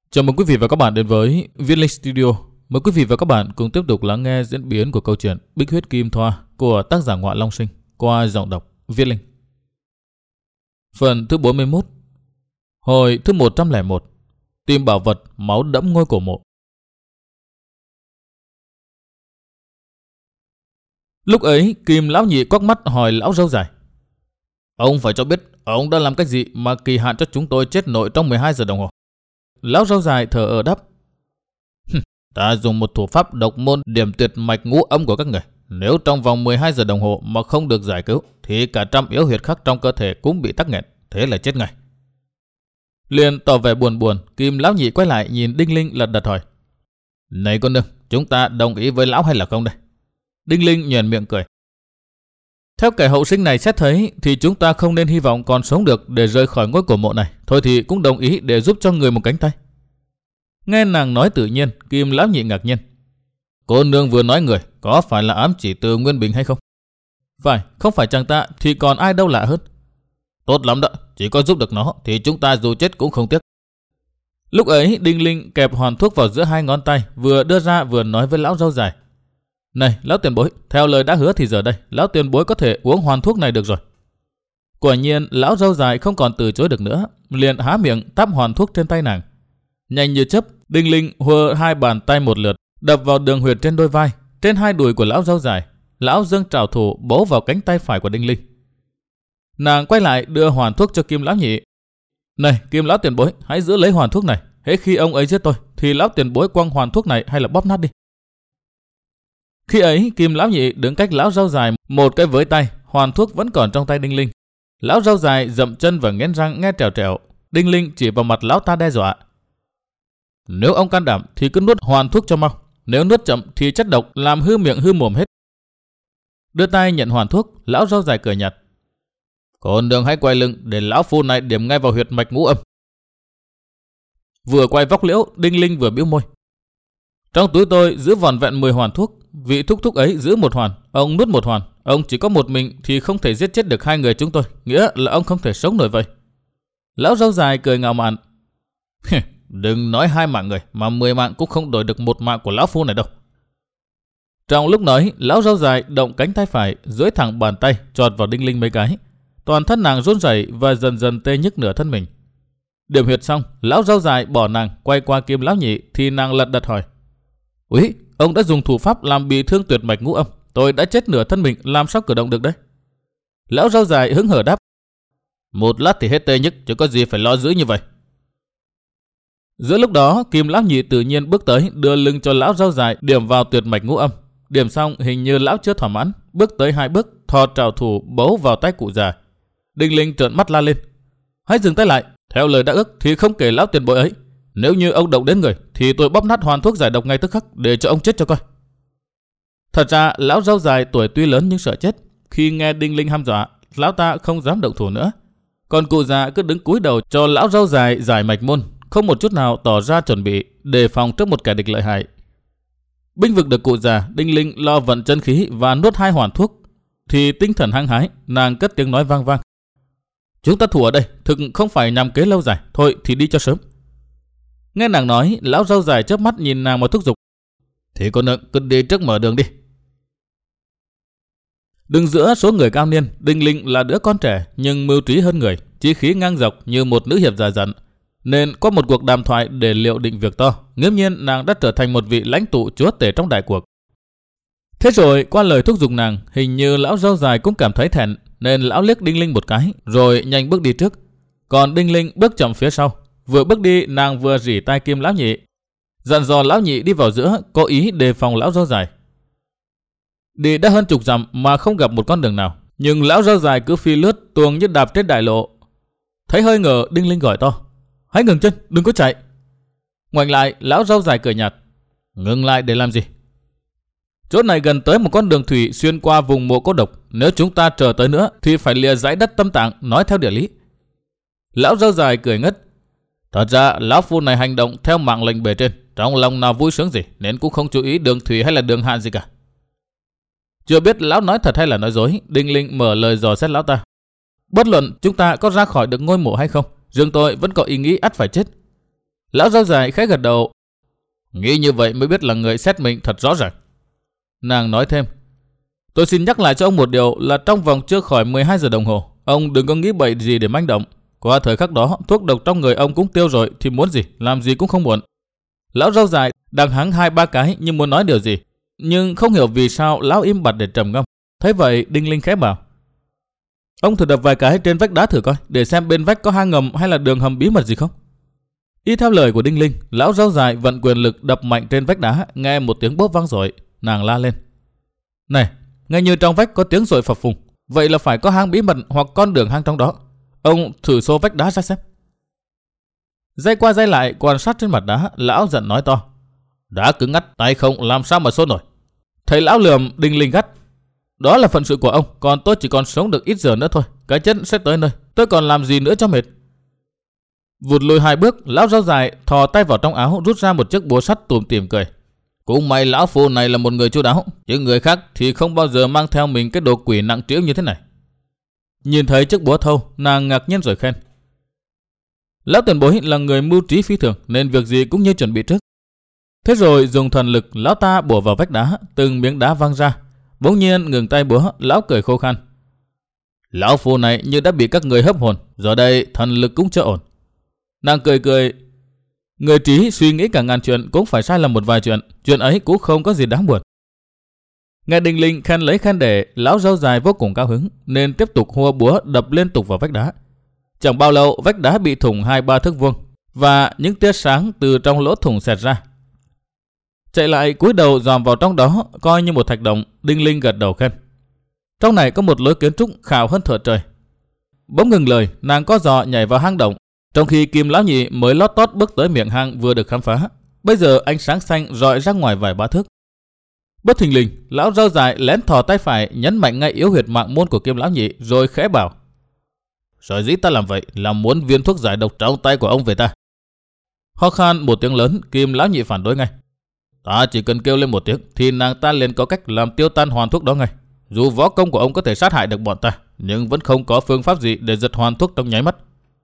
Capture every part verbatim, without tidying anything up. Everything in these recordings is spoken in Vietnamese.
Chào mừng quý vị và các bạn đến với Viết Linh Studio. Mời quý vị và các bạn cùng tiếp tục lắng nghe diễn biến của câu chuyện Bích Huyết Kim Thoa của tác giả Ngoại Long Sinh qua giọng đọc Viết Linh. Phần thứ bốn mươi mốt. Hồi thứ một trăm lẻ một. Tìm bảo vật máu đẫm ngôi cổ mộ. Lúc ấy Kim lão nhị quắc mắt hỏi lão râu dài: Ông phải cho biết ông đã làm cách gì mà kỳ hạn cho chúng tôi chết nội trong mười hai giờ đồng hồ? Lão râu dài thở ở đáp: Ta dùng một thủ pháp độc môn điểm tuyệt mạch ngũ âm của các người. Nếu trong vòng mười hai giờ đồng hồ mà không được giải cứu thì cả trăm yếu huyệt khác trong cơ thể cũng bị tắc nghẽn, thế là chết ngay. Liền tỏ vẻ buồn buồn, Kim lão nhị quay lại nhìn Đinh Linh lật đật hỏi: Này con nương, chúng ta đồng ý với lão hay là không đây? Đinh Linh nhoẻn miệng cười: Theo kẻ hậu sinh này xét thấy thì chúng ta không nên hy vọng còn sống được để rời khỏi ngôi cổ mộ này. Thôi thì cũng đồng ý để giúp cho người một cánh tay. Nghe nàng nói tự nhiên, Kim lão nhị ngạc nhiên: Cô nương vừa nói người, có phải là ám chỉ từ Nguyên Bình hay không? Phải, không phải chàng ta thì còn ai đâu lạ hơn. Tốt lắm đó, chỉ có giúp được nó thì chúng ta dù chết cũng không tiếc. Lúc ấy Đinh Linh kẹp hoàn thuốc vào giữa hai ngón tay, vừa đưa ra vừa nói với lão râu dài: Này lão tiền bối, theo lời đã hứa thì giờ đây lão tiền bối có thể uống hoàn thuốc này được rồi. Quả nhiên lão râu dài không còn từ chối được nữa, liền há miệng táp hoàn thuốc trên tay nàng. Nhanh như chớp, Đinh Linh huơ hai bàn tay một lượt, đập vào đường huyệt trên đôi vai, trên hai đùi của lão râu dài. Lão giương trảo thủ bấu vào cánh tay phải của Đinh Linh. Nàng quay lại đưa hoàn thuốc cho Kim lão nhị. Này Kim lão tiền bối, hãy giữ lấy hoàn thuốc này. Hễ khi ông ấy giết tôi thì lão tiền bối quăng hoàn thuốc này hay là bóp nát đi. Khi ấy Kim lão nhị đứng cách lão râu dài một cái với tay, hoàn thuốc vẫn còn trong tay Đinh Linh. Lão râu dài dậm chân và nghiến răng nghe trèo trèo. Đinh Linh chỉ vào mặt lão ta đe dọa: Nếu ông can đảm thì cứ nuốt hoàn thuốc cho mau. Nếu nuốt chậm thì chất độc làm hư miệng hư mồm hết. Đưa tay nhận hoàn thuốc, lão râu dài cười nhạt: Con đường hãy quay lưng để lão phu này điểm ngay vào huyệt mạch ngũ âm. Vừa quay vóc liễu, Đinh Linh vừa bĩu môi: Trong túi tôi giữ vỏn vẹn mười hoàn thuốc. Vị thúc thúc ấy giữ một hoàn, ông nuốt một hoàn. Ông chỉ có một mình thì không thể giết chết được hai người chúng tôi, nghĩa là ông không thể sống nổi vậy. Lão râu dài cười ngạo mạn: Đừng nói hai mạng người, mà mười mạng cũng không đổi được một mạng của lão phu này đâu. Trong lúc nói, lão râu dài động cánh tay phải, duỗi thẳng bàn tay chọt vào Đinh Linh mấy cái. Toàn thân nàng run rẩy và dần dần tê nhức nửa thân mình. Điểm huyệt xong, lão râu dài bỏ nàng quay qua Kim lão nhị thì nàng lật đật hỏi: Úy, ông đã dùng thủ pháp làm bị thương tuyệt mạch ngũ âm. Tôi đã chết nửa thân mình, làm sao cử động được đấy? Lão râu dài hứng hở đáp: Một lát thì hết tê nhức, chứ có gì phải lo dữ như vậy. Giữa lúc đó, Kim lão nhị tự nhiên bước tới, đưa lưng cho lão râu dài điểm vào tuyệt mạch ngũ âm. Điểm xong hình như lão chưa thỏa mãn, bước tới hai bước, thò trảo thủ bấu vào tay cụ già. Đinh Linh trợn mắt la lên: Hãy dừng tay lại, theo lời đã ước thì không kể lão tiền bối ấy. Nếu như ông động đến người thì tôi bóp nát hoàn thuốc giải độc ngay tức khắc để cho ông chết cho coi. Thật ra lão râu dài tuổi tuy lớn nhưng sợ chết. Khi nghe Đinh Linh hăm dọa, lão ta không dám động thủ nữa. Còn cụ già cứ đứng cúi đầu cho lão râu dài giải mạch môn, không một chút nào tỏ ra chuẩn bị đề phòng trước một kẻ địch lợi hại. Binh vực được cụ già, Đinh Linh lo vận chân khí và nuốt hai hoàn thuốc thì tinh thần hăng hái, nàng cất tiếng nói vang vang: Chúng ta thủ ở đây thực không phải nhằm kế lâu dài, thôi thì đi cho sớm. Nghe nàng nói, lão râu dài chớp mắt nhìn nàng mà thúc giục: Thì con nương cứ đi trước mở đường đi. Đứng giữa số người cao niên, Đinh Linh là đứa con trẻ nhưng mưu trí hơn người, chí khí ngang dọc như một nữ hiệp già dặn. Nên có một cuộc đàm thoại để liệu định việc to, nghiễm nhiên nàng đã trở thành một vị lãnh tụ chúa tể trong đại cuộc. Thế rồi qua lời thúc giục nàng, hình như lão râu dài cũng cảm thấy thẹn, nên lão liếc Đinh Linh một cái rồi nhanh bước đi trước. Còn Đinh Linh bước chậm phía sau. Vừa bước đi, nàng vừa rỉ tai Kim lão nhị, dặn dò lão nhị đi vào giữa, có ý đề phòng lão râu dài. Đi đã hơn chục dặm mà không gặp một con đường nào, nhưng lão râu dài cứ phi lướt tuồng như đạp trên đại lộ. Thấy hơi ngờ, Đinh Linh gọi to: Hãy ngừng chân, đừng có chạy. Ngoảnh lại, lão râu dài cười nhạt: Ngừng lại để làm gì? Chỗ này gần tới một con đường thủy xuyên qua vùng mộ cô độc. Nếu chúng ta chờ tới nữa thì phải lìa dãy đất Tâm Tạng, nói theo địa lý. Lão râu dài cười ngất: Thật ra lão phu này hành động theo mạng lệnh bề trên, trong lòng nào vui sướng gì, nên cũng không chú ý đường thủy hay là đường hạn gì cả. Chưa biết lão nói thật hay là nói dối, Đinh Linh mở lời dò xét lão ta: Bất luận chúng ta có ra khỏi được ngôi mộ hay không, riêng tôi vẫn có ý nghĩ ắt phải chết. Lão râu dài khẽ gật đầu. Nghĩ như vậy mới biết là người xét mình thật rõ ràng. Nàng nói thêm. Tôi xin nhắc lại cho ông một điều là trong vòng chưa khỏi mười hai giờ đồng hồ, ông đừng có nghĩ bậy gì để manh động. Qua thời khắc đó, thuốc độc trong người ông cũng tiêu rồi thì muốn gì, làm gì cũng không muộn. Lão râu dài đằng hắng hai ba cái như muốn nói điều gì, nhưng không hiểu vì sao lão im bặt để trầm ngâm. Thế vậy Đinh Linh khẽ bảo. Ông thử đập vài cái trên vách đá thử coi, để xem bên vách có hang ngầm hay là đường hầm bí mật gì không. Y theo lời của Đinh Linh, lão râu dài vận quyền lực đập mạnh trên vách đá, nghe một tiếng bốp vang dội. Nàng la lên. Này, nghe như trong vách có tiếng dội phập phùng, vậy là phải có hang bí mật hoặc con đường hang trong đó. Ông thử xô vách đá ra xem. Giây qua giây lại quan sát trên mặt đá, lão giận nói to. Đá cứng ngắt, tay không làm sao mà xô nổi. Thấy lão lườm, Đinh Linh gắt. Đó là phận sự của ông, còn tôi chỉ còn sống được ít giờ nữa thôi. Cái chân sẽ tới nơi, tôi còn làm gì nữa cho mệt. Vụt lùi hai bước, lão râu dài thò tay vào trong áo rút ra một chiếc búa sắt tủm tỉm cười. Cũng may lão phu này là một người chu đáo, chứ người khác thì không bao giờ mang theo mình cái đồ quỷ nặng trĩu như thế này. Nhìn thấy chiếc búa thâu, nàng ngạc nhiên rồi khen. Lão tiền bối là người mưu trí phi thường nên việc gì cũng như chuẩn bị trước. Thế rồi dùng thần lực lão ta bổ vào vách đá, từng miếng đá văng ra. Bỗng nhiên ngừng tay búa, lão cười khô khan. Lão phu này như đã bị các người hấp hồn, giờ đây thần lực cũng chưa ổn. Nàng cười cười. Người trí suy nghĩ cả ngàn chuyện cũng phải sai lầm một vài chuyện, chuyện ấy cũng không có gì đáng buồn. Nghe Đinh Linh khen lấy khen để, lão râu dài vô cùng cao hứng nên tiếp tục hua búa đập liên tục vào vách đá. Chẳng bao lâu vách đá bị thủng hai ba thước vuông và những tia sáng từ trong lỗ thủng xẹt ra. Chạy lại cúi đầu dòm vào trong đó coi như một thạch động, Đinh Linh gật đầu khen. Trong này có một lối kiến trúc khảo hơn thợ trời. Bỗng ngừng lời, nàng có giò nhảy vào hang động, trong khi Kim lão nhị mới lót tót bước tới miệng hang vừa được khám phá. Bây giờ ánh sáng xanh rọi ra ngoài vài ba thước. Bất thình lình, lão râu dài lén thò tay phải nhấn mạnh ngay yếu huyệt mạng môn của Kim lão nhị rồi khẽ bảo. Sở dĩ ta làm vậy là muốn viên thuốc giải độc trong tay của ông về ta. Ho khan một tiếng lớn, Kim lão nhị phản đối ngay. Ta chỉ cần kêu lên một tiếng thì nàng ta liền có cách làm tiêu tan hoàn thuốc đó ngay. Dù võ công của ông có thể sát hại được bọn ta, nhưng vẫn không có phương pháp gì để giật hoàn thuốc trong nháy mắt.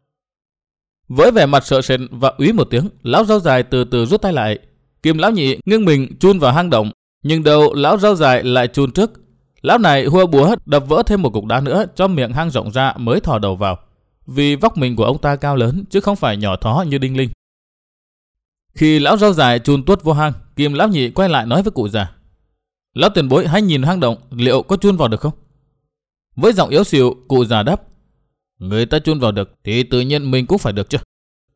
Với vẻ mặt sợ sệt và úy một tiếng, lão râu dài từ từ rút tay lại. Kim lão nhị nghiêng mình chun vào hang động, nhưng đầu lão râu dài lại chun trước. Lão này hua búa đập vỡ thêm một cục đá nữa cho miệng hang rộng ra mới thò đầu vào. Vì vóc mình của ông ta cao lớn chứ không phải nhỏ thó như Đinh Linh. Khi lão râu dài chun tuốt vô hang, Kim lão nhị quay lại nói với cụ già. Lão tiền bối hãy nhìn hang động liệu có chun vào được không? Với giọng yếu xìu, cụ già đáp. Người ta chun vào được thì tự nhiên mình cũng phải được chứ.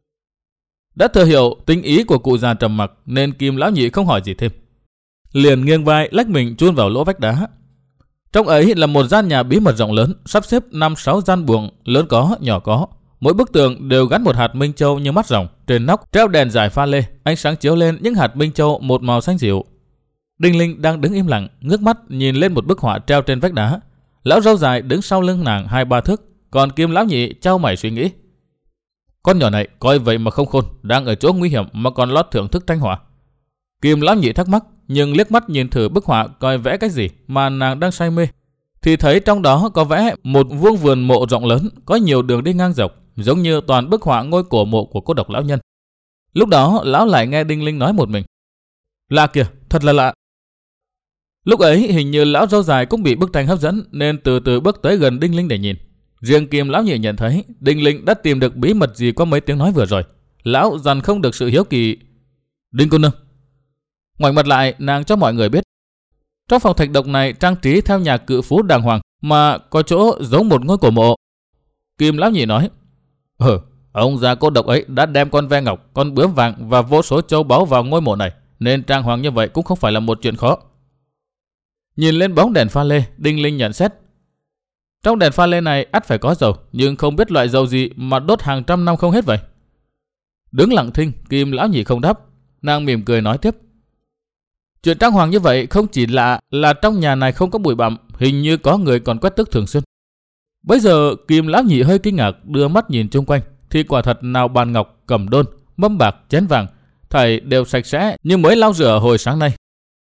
Đã thừa hiểu tính ý của cụ già trầm mặc nên Kim lão nhị không hỏi gì thêm. Liền nghiêng vai lách mình chun vào lỗ vách đá. Trong ấy là một gian nhà bí mật rộng lớn, sắp xếp năm sáu gian buồng, lớn có, nhỏ có. Mỗi bức tường đều gắn một hạt minh châu như mắt rồng, trên nóc treo đèn dài pha lê, ánh sáng chiếu lên những hạt minh châu một màu xanh dịu. Đinh Linh đang đứng im lặng, ngước mắt nhìn lên một bức họa treo trên vách đá. Lão râu dài đứng sau lưng nàng hai ba thước, còn Kim lão nhị chau mày suy nghĩ. Con nhỏ này coi vậy mà không khôn, đang ở chỗ nguy hiểm mà còn lót thưởng thức tranh họa. Kim lão nhị thắc mắc, nhưng liếc mắt nhìn thử bức họa coi vẽ cái gì mà nàng đang say mê, thì thấy trong đó có vẽ một vuông vườn mộ rộng lớn, có nhiều đường đi ngang dọc, giống như toàn bức họa ngôi cổ mộ của cô độc lão nhân. Lúc đó lão lại nghe Đinh Linh nói một mình. Lạ kìa, thật là lạ. Lúc ấy hình như lão râu dài cũng bị bức tranh hấp dẫn nên từ từ bước tới gần Đinh Linh để nhìn. Riêng Kim lão nhị nhận thấy Đinh Linh đã tìm được bí mật gì qua mấy tiếng nói vừa rồi. Lão dằn không được sự hiếu kỳ. Đinh cô nương. Ngoảnh mặt lại, nàng cho mọi người biết. Trong phòng thạch độc này trang trí theo nhà cự phú đàng hoàng mà có chỗ giống một ngôi cổ mộ. Kim lão nhị nói. Ừ, ông già cô độc ấy đã đem con ve ngọc, con bướm vàng và vô số châu báu vào ngôi mộ này, nên trang hoàng như vậy cũng không phải là một chuyện khó. Nhìn lên bóng đèn pha lê, Đinh Linh nhận xét. Trong đèn pha lê này ắt phải có dầu, nhưng không biết loại dầu gì mà đốt hàng trăm năm không hết vậy. Đứng lặng thinh, Kim lão nhị không đáp. Nàng mỉm cười nói tiếp. Chuyện trang hoàng như vậy không chỉ lạ là trong nhà này không có bụi bặm, hình như có người còn quét tước thường xuyên. Bây giờ Kim lão nhị hơi kinh ngạc, đưa mắt nhìn chung quanh, thì quả thật nào bàn ngọc, cẩm đôn, mâm bạc, chén vàng, thảy đều sạch sẽ như mới lau rửa hồi sáng nay.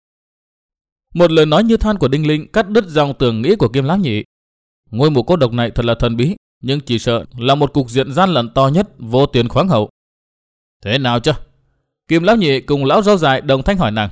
Một lời nói như than của Đinh Linh cắt đứt dòng tưởng nghĩ của Kim lão nhị. Ngôi mộ cô độc này thật là thần bí, nhưng chỉ sợ là một cục diện gian lận to nhất, vô tiền khoáng hậu. Thế nào chứ? Kim lão nhị cùng lão râu dài đồng thanh hỏi nàng.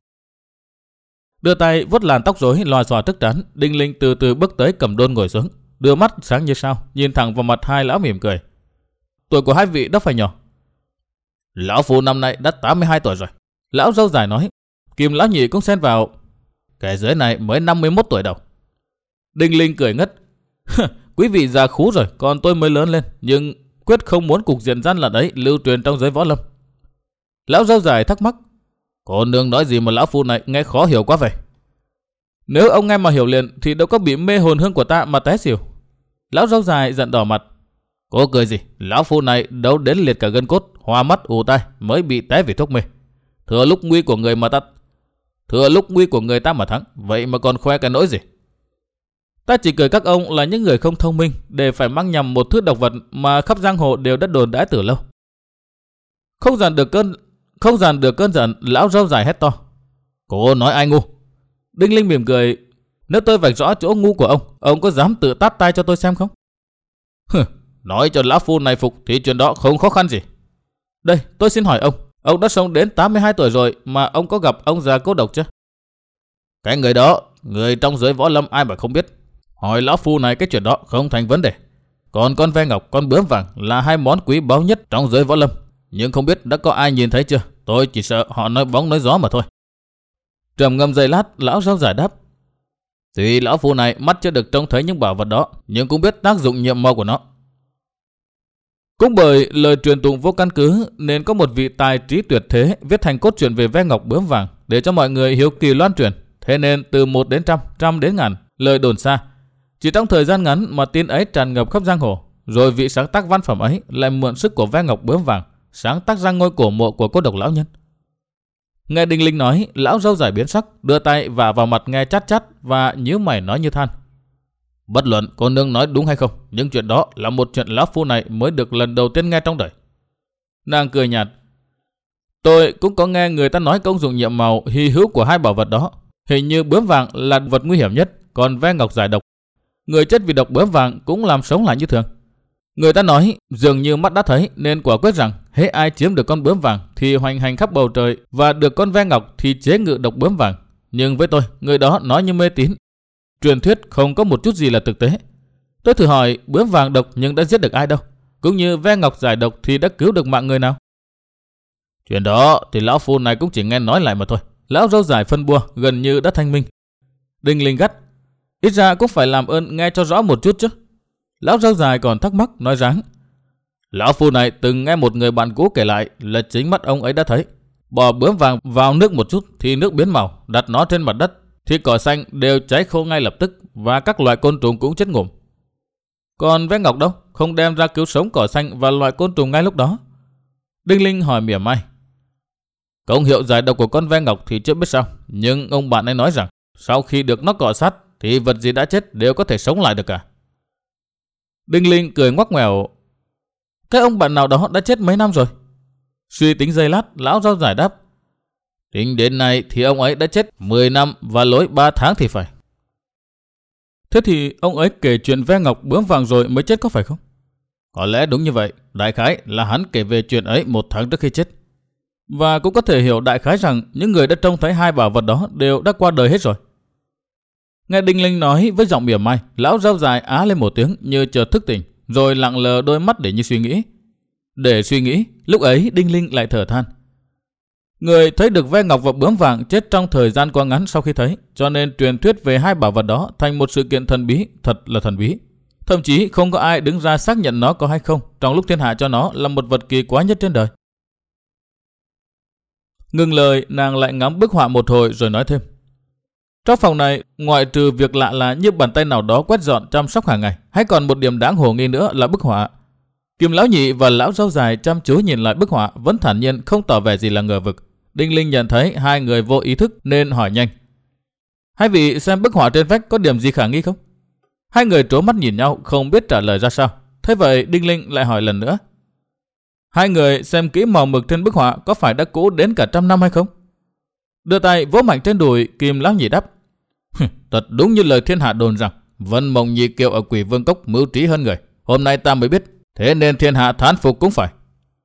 Đưa tay vuốt làn tóc rối lòa xòa trước trán, Đinh Linh từ từ bước tới cầm đôn ngồi xuống, đưa mắt sáng như sao, nhìn thẳng vào mặt hai lão mỉm cười. Tuổi của hai vị đâu phải nhỏ. Lão phu năm nay đã tám mươi hai tuổi rồi. Lão râu dài nói. Kim lão nhị cũng xen vào. Kẻ dưới này mới năm mươi mốt tuổi đầu. Đinh Linh cười ngất. Quý vị già khú rồi, còn tôi mới lớn lên, nhưng quyết không muốn cục diện gian lận ấy lưu truyền trong giới võ lâm. Lão râu dài thắc mắc. Cô nương nói gì mà lão phu này nghe khó hiểu quá vậy? Nếu ông nghe mà hiểu liền thì đâu có bị mê hồn hương của ta mà té xỉu. Lão râu dài giận đỏ mặt. Cô cười gì? Lão phu này đâu đến liệt cả gân cốt, hoa mắt ù tai mới bị té vì thuốc mê. Thừa lúc nguy của người mà ta Thừa lúc nguy của người ta mà thắng, vậy mà còn khoe cái nỗi gì? Ta chỉ cười các ông là những người không thông minh để phải mang nhầm một thứ độc vật mà khắp giang hồ đều đã đồn đãi từ lâu. Không dàn được cơn Không dàn được cơn giận, lão râu dài hét to. Cô nói ai ngu? Đinh Linh mỉm cười. Nếu tôi vạch rõ chỗ ngu của ông, ông có dám tự tát tay cho tôi xem không? Hừ, nói cho lão phu này phục thì chuyện đó không khó khăn gì. Đây, tôi xin hỏi ông, ông đã sống đến tám mươi hai tuổi rồi mà ông có gặp ông già cô độc chưa? Cái người đó, người trong giới võ lâm ai mà không biết. Hỏi lão phu này cái chuyện đó không thành vấn đề. Còn con ve ngọc, con bướm vàng là hai món quý báu nhất trong giới võ lâm. Nhưng không biết đã có ai nhìn thấy chưa? Tôi chỉ sợ họ nói bóng nói gió mà thôi. Trầm ngâm giây lát, lão râu dài đáp. Tuy lão phu này mắt chưa được trông thấy những bảo vật đó, nhưng cũng biết tác dụng nhiệm màu của nó. Cũng bởi lời truyền tụng vô căn cứ nên có một vị tài trí tuyệt thế viết thành cốt truyện về ve ngọc bướm vàng để cho mọi người hiếu kỳ loan truyền. Thế nên từ một đến trăm, trăm đến ngàn, lời đồn xa. Chỉ trong thời gian ngắn mà tin ấy tràn ngập khắp giang hồ. Rồi vị sáng tác văn phẩm ấy lại mượn sức của ve ngọc bướm vàng sáng tác ra ngôi cổ mộ của cô độc lão nhân. Nghe Đinh Linh nói, lão râu dài biến sắc, đưa tay vả vào mặt nghe chát chát và nhíu mày nói như than. Bất luận cô nương nói đúng hay không, nhưng chuyện đó là một chuyện lão phu này mới được lần đầu tiên nghe trong đời. Nàng cười nhạt. Tôi cũng có nghe người ta nói công dụng nhiệm màu hy hữu của hai bảo vật đó. Hình như bướm vàng là vật nguy hiểm nhất, còn ve ngọc giải độc. Người chết vì độc bướm vàng cũng làm sống lại như thường. Người ta nói dường như mắt đã thấy nên quả quyết rằng hễ ai chiếm được con bướm vàng thì hoành hành khắp bầu trời và được con ve ngọc thì chế ngự độc bướm vàng. Nhưng với tôi, người đó nói như mê tín. Truyền thuyết không có một chút gì là thực tế. Tôi thử hỏi bướm vàng độc nhưng đã giết được ai đâu, cũng như ve ngọc giải độc thì đã cứu được mạng người nào. Chuyện đó thì lão phu này cũng chỉ nghe nói lại mà thôi. Lão râu dài phân bua gần như đã thanh minh. Đinh Linh gắt. Ít ra cũng phải làm ơn nghe cho rõ một chút chứ. Lão râu dài còn thắc mắc nói ráng. Lão phu này từng nghe một người bạn cũ kể lại là chính mắt ông ấy đã thấy. Bỏ bướm vàng vào nước một chút thì nước biến màu, đặt nó trên mặt đất thì cỏ xanh đều cháy khô ngay lập tức và các loài côn trùng cũng chết ngủm. Còn ve ngọc đâu, không đem ra cứu sống cỏ xanh và loài côn trùng ngay lúc đó. Đinh Linh hỏi mỉa mai. Công hiệu giải độc của con ve ngọc thì chưa biết sao, nhưng ông bạn ấy nói rằng sau khi được nó cọ sát thì vật gì đã chết đều có thể sống lại được cả. Đinh Linh cười ngoắc ngoẻo. Cái ông bạn nào đó đã chết mấy năm rồi? Suy tính giây lát, lão râu giải đáp. Tính đến nay thì ông ấy đã chết mười năm và lối ba tháng thì phải. Thế thì ông ấy kể chuyện ve ngọc bướm vàng rồi mới chết có phải không? Có lẽ đúng như vậy. Đại khái là hắn kể về chuyện ấy một tháng trước khi chết. Và cũng có thể hiểu đại khái rằng những người đã trông thấy hai bảo vật đó đều đã qua đời hết rồi. Nghe Đinh Linh nói với giọng mỉa mai, lão râu dài á lên một tiếng như chợt thức tỉnh, rồi lặng lờ đôi mắt để như suy nghĩ. Để suy nghĩ, lúc ấy Đinh Linh lại thở than. Người thấy được ve ngọc và bướm vàng chết trong thời gian quá ngắn sau khi thấy, cho nên truyền thuyết về hai bảo vật đó thành một sự kiện thần bí, thật là thần bí. Thậm chí không có ai đứng ra xác nhận nó có hay không, trong lúc thiên hạ cho nó là một vật kỳ quái nhất trên đời. Ngừng lời, nàng lại ngắm bức họa một hồi rồi nói thêm. Trong phòng này, ngoại trừ việc lạ là như bàn tay nào đó quét dọn chăm sóc hàng ngày, hay còn một điểm đáng hồ nghi nữa là bức họa. Kim lão nhị và lão râu dài chăm chú nhìn lại bức họa, vẫn thản nhiên không tỏ vẻ gì là ngờ vực. Đinh Linh nhận thấy hai người vô ý thức nên hỏi nhanh. Hai vị xem bức họa trên vách có điểm gì khả nghi không? Hai người trố mắt nhìn nhau không biết trả lời ra sao. Thế vậy Đinh Linh lại hỏi lần nữa. Hai người xem kỹ màu mực trên bức họa có phải đã cũ đến cả trăm năm hay không? Đưa tay vỗ mạnh trên đùi, Kim lão nhị đáp. Thật đúng như lời thiên hạ đồn rằng Vân Mộng Nhị Kiều ở Quỷ Vương Cốc mưu trí hơn người. Hôm nay ta mới biết, thế nên thiên hạ thán phục cũng phải.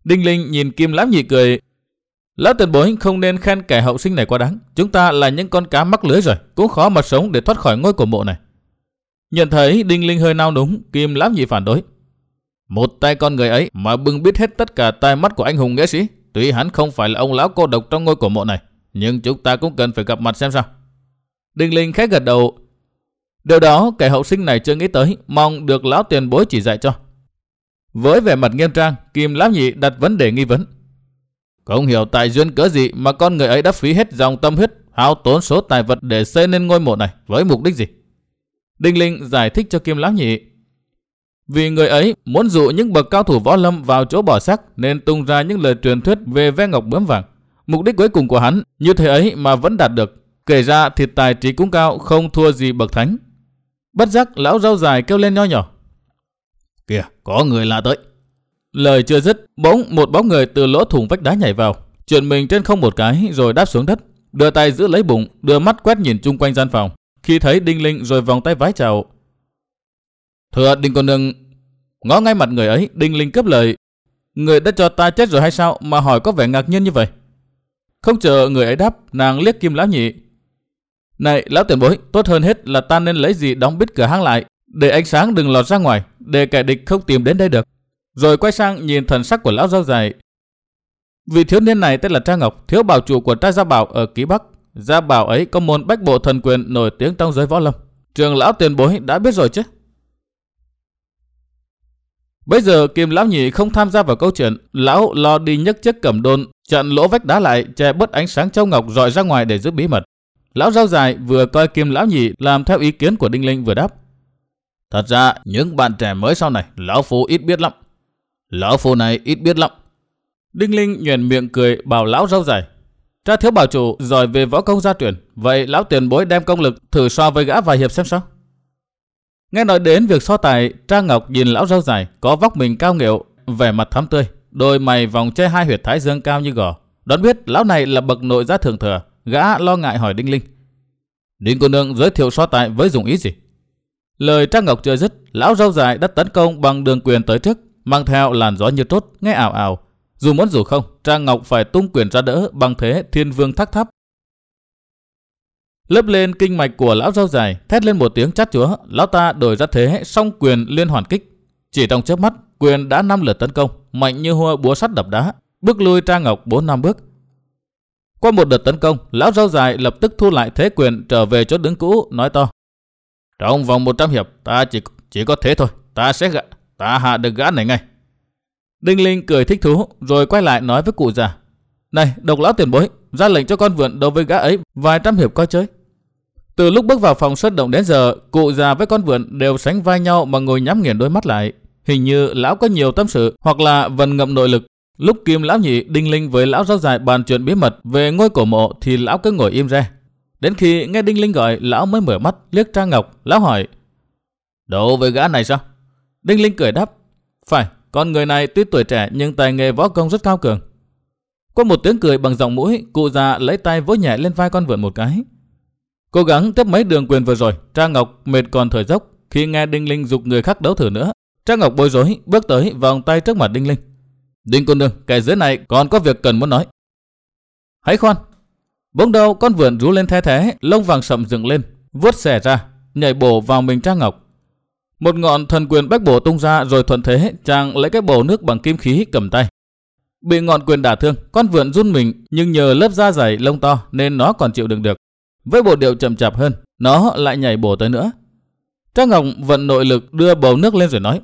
Đinh Linh nhìn Kim Lão Nhị cười. Lão tiền bối không nên khen kẻ hậu sinh này quá đáng. Chúng ta là những con cá mắc lưới rồi, cũng khó mà sống để thoát khỏi ngôi cổ mộ này. Nhận thấy Đinh Linh hơi nao núng, Kim Lão Nhị phản đối. Một tay con người ấy mà bưng biết hết tất cả tai mắt của anh hùng nghĩa sĩ. Tuy hắn không phải là ông lão cô độc trong ngôi cổ mộ này, nhưng chúng ta cũng cần phải gặp mặt xem sao. Đinh Linh khẽ gật đầu. Điều đó kẻ hậu sinh này chưa nghĩ tới, mong được lão tiền bối chỉ dạy cho. Với vẻ mặt nghiêm trang, Kim Lão Nhị đặt vấn đề nghi vấn. Không hiểu tại duyên cớ gì mà con người ấy đã phí hết dòng tâm huyết, hao tốn số tài vật để xây nên ngôi mộ này, với mục đích gì? Đinh Linh giải thích cho Kim Lão Nhị. Vì người ấy muốn dụ những bậc cao thủ võ lâm vào chỗ bỏ xác nên tung ra những lời truyền thuyết về ve ngọc bướm vàng. Mục đích cuối cùng của hắn như thế ấy mà vẫn đạt được. Kể ra thì tài trí cũng cao, không thua gì bậc thánh. Bất giác lão râu dài kêu lên nho nhỏ. Kìa, có người lạ tới. Lời chưa dứt, bỗng một bóng người từ lỗ thủng vách đá nhảy vào, chuyển mình trên không một cái rồi đáp xuống đất, đưa tay giữ lấy bụng, đưa mắt quét nhìn chung quanh gian phòng. Khi thấy Đinh Linh rồi vòng tay vái chào. Thưa Đinh cô nương. Ngó ngay mặt người ấy, Đinh Linh cướp lời. Người đã cho ta chết rồi hay sao mà hỏi có vẻ ngạc nhiên như vậy? Không chờ người ấy đáp, nàng liếc Kim Lão Nhị. Này lão tiền bối, tốt hơn hết là ta nên lấy gì đóng bít cửa hang lại, để ánh sáng đừng lọt ra ngoài, để kẻ địch không tìm đến đây được. Rồi quay sang nhìn thần sắc của lão râu dài. Vị thiếu niên này tên là Tra Ngọc, thiếu bảo chủ của trai Gia Bảo ở Ký Bắc. Gia Bảo ấy có môn bách bộ thần quyền nổi tiếng trong giới võ lâm. Trường lão tiền bối đã biết rồi chứ? Bây giờ Kim Lão Nhị không tham gia vào câu chuyện, lão lo đi nhấc chiếc cẩm đôn chặn lỗ vách đá lại, che bớt ánh sáng châu ngọc rọi ra ngoài để giữ bí mật. Lão râu dài vừa coi Kim Lão Nhị làm theo ý kiến của Đinh Linh vừa đáp. Thật ra những bạn trẻ mới sau này lão phu ít biết lắm. Lão phu này ít biết lắm. Đinh Linh nhoẻn miệng cười bảo lão râu dài. Tra thiếu bảo chủ giỏi về võ công gia truyền, vậy lão tiền bối đem công lực thử so với gã vài hiệp xem sao. Nghe nói đến việc so tài, Tra Ngọc nhìn lão râu dài có vóc mình cao nghệu, vẻ mặt thắm tươi, đôi mày vòng che hai huyệt thái dương cao như gò. Đoán biết lão này là bậc nội gia thượng thừa, gã lo ngại hỏi Đinh Linh. Đinh cô nương giới thiệu so tài với dùng ý gì? Lời Tra Ngọc chưa dứt, lão râu dài đã tấn công bằng đường quyền tới trước, mang theo làn gió như trốt, nghe ảo ảo. Dù muốn dù không, Tra Ngọc phải tung quyền ra đỡ bằng thế thiên vương thác tháp. Lấp lên kinh mạch của lão râu dài, thét lên một tiếng chát chúa, lão ta đổi ra thế song quyền liên hoàn kích. Chỉ trong chớp mắt, quyền đã năm lượt tấn công, mạnh như hoa búa sắt đập đá, bước lui Tra Ngọc bốn năm bước. Qua một đợt tấn công, lão râu dài lập tức thu lại thế quyền trở về chỗ đứng cũ, nói to. Trong vòng một trăm hiệp, ta chỉ chỉ có thế thôi, ta sẽ gạ, ta hạ được gã này ngay. Đinh Linh cười thích thú, rồi quay lại nói với cụ già. Này, độc lão tiền bối, ra lệnh cho con vượn đấu với gã ấy vài trăm hiệp coi chơi. Từ lúc bước vào phòng sơn động đến giờ, cụ già với con vượn đều sánh vai nhau mà ngồi nhắm nghiền đôi mắt lại. Hình như lão có nhiều tâm sự hoặc là vần ngậm nội lực. Lúc Kim Lão Nhị, Đinh Linh với lão râu dài bàn chuyện bí mật về ngôi cổ mộ thì lão cứ ngồi im ra. Đến khi nghe Đinh Linh gọi, lão mới mở mắt liếc Tra Ngọc. Lão hỏi: đấu với gã này sao? Đinh Linh cười đáp: phải, con người này tuy tuổi trẻ nhưng tài nghề võ công rất cao cường. Qua một tiếng cười bằng giọng mũi, cụ già lấy tay vỗ nhẹ lên vai con vượn một cái. Cố gắng tiếp mấy đường quyền vừa rồi, Tra Ngọc mệt còn thở dốc. Khi nghe Đinh Linh giục người khác đấu thử nữa, Tra Ngọc bối rối bước tới vòng tay trước mặt Đinh Linh. Đinh cô nương, kẻ dưới này còn có việc cần muốn nói. Hãy khoan. Bỗng đầu con vượn rú lên the thế, lông vàng sậm dựng lên, vuốt xẻ ra, nhảy bổ vào mình Tra Ngọc. Một ngọn thần quyền bách bổ tung ra, rồi thuận thế chàng lấy cái bầu nước bằng kim khí cầm tay. Bị ngọn quyền đả thương, con vượn run mình, nhưng nhờ lớp da dày lông to nên nó còn chịu đựng được. Với bộ điệu chậm chạp hơn, nó lại nhảy bổ tới nữa. Tra Ngọc vận nội lực đưa bầu nước lên rồi nói: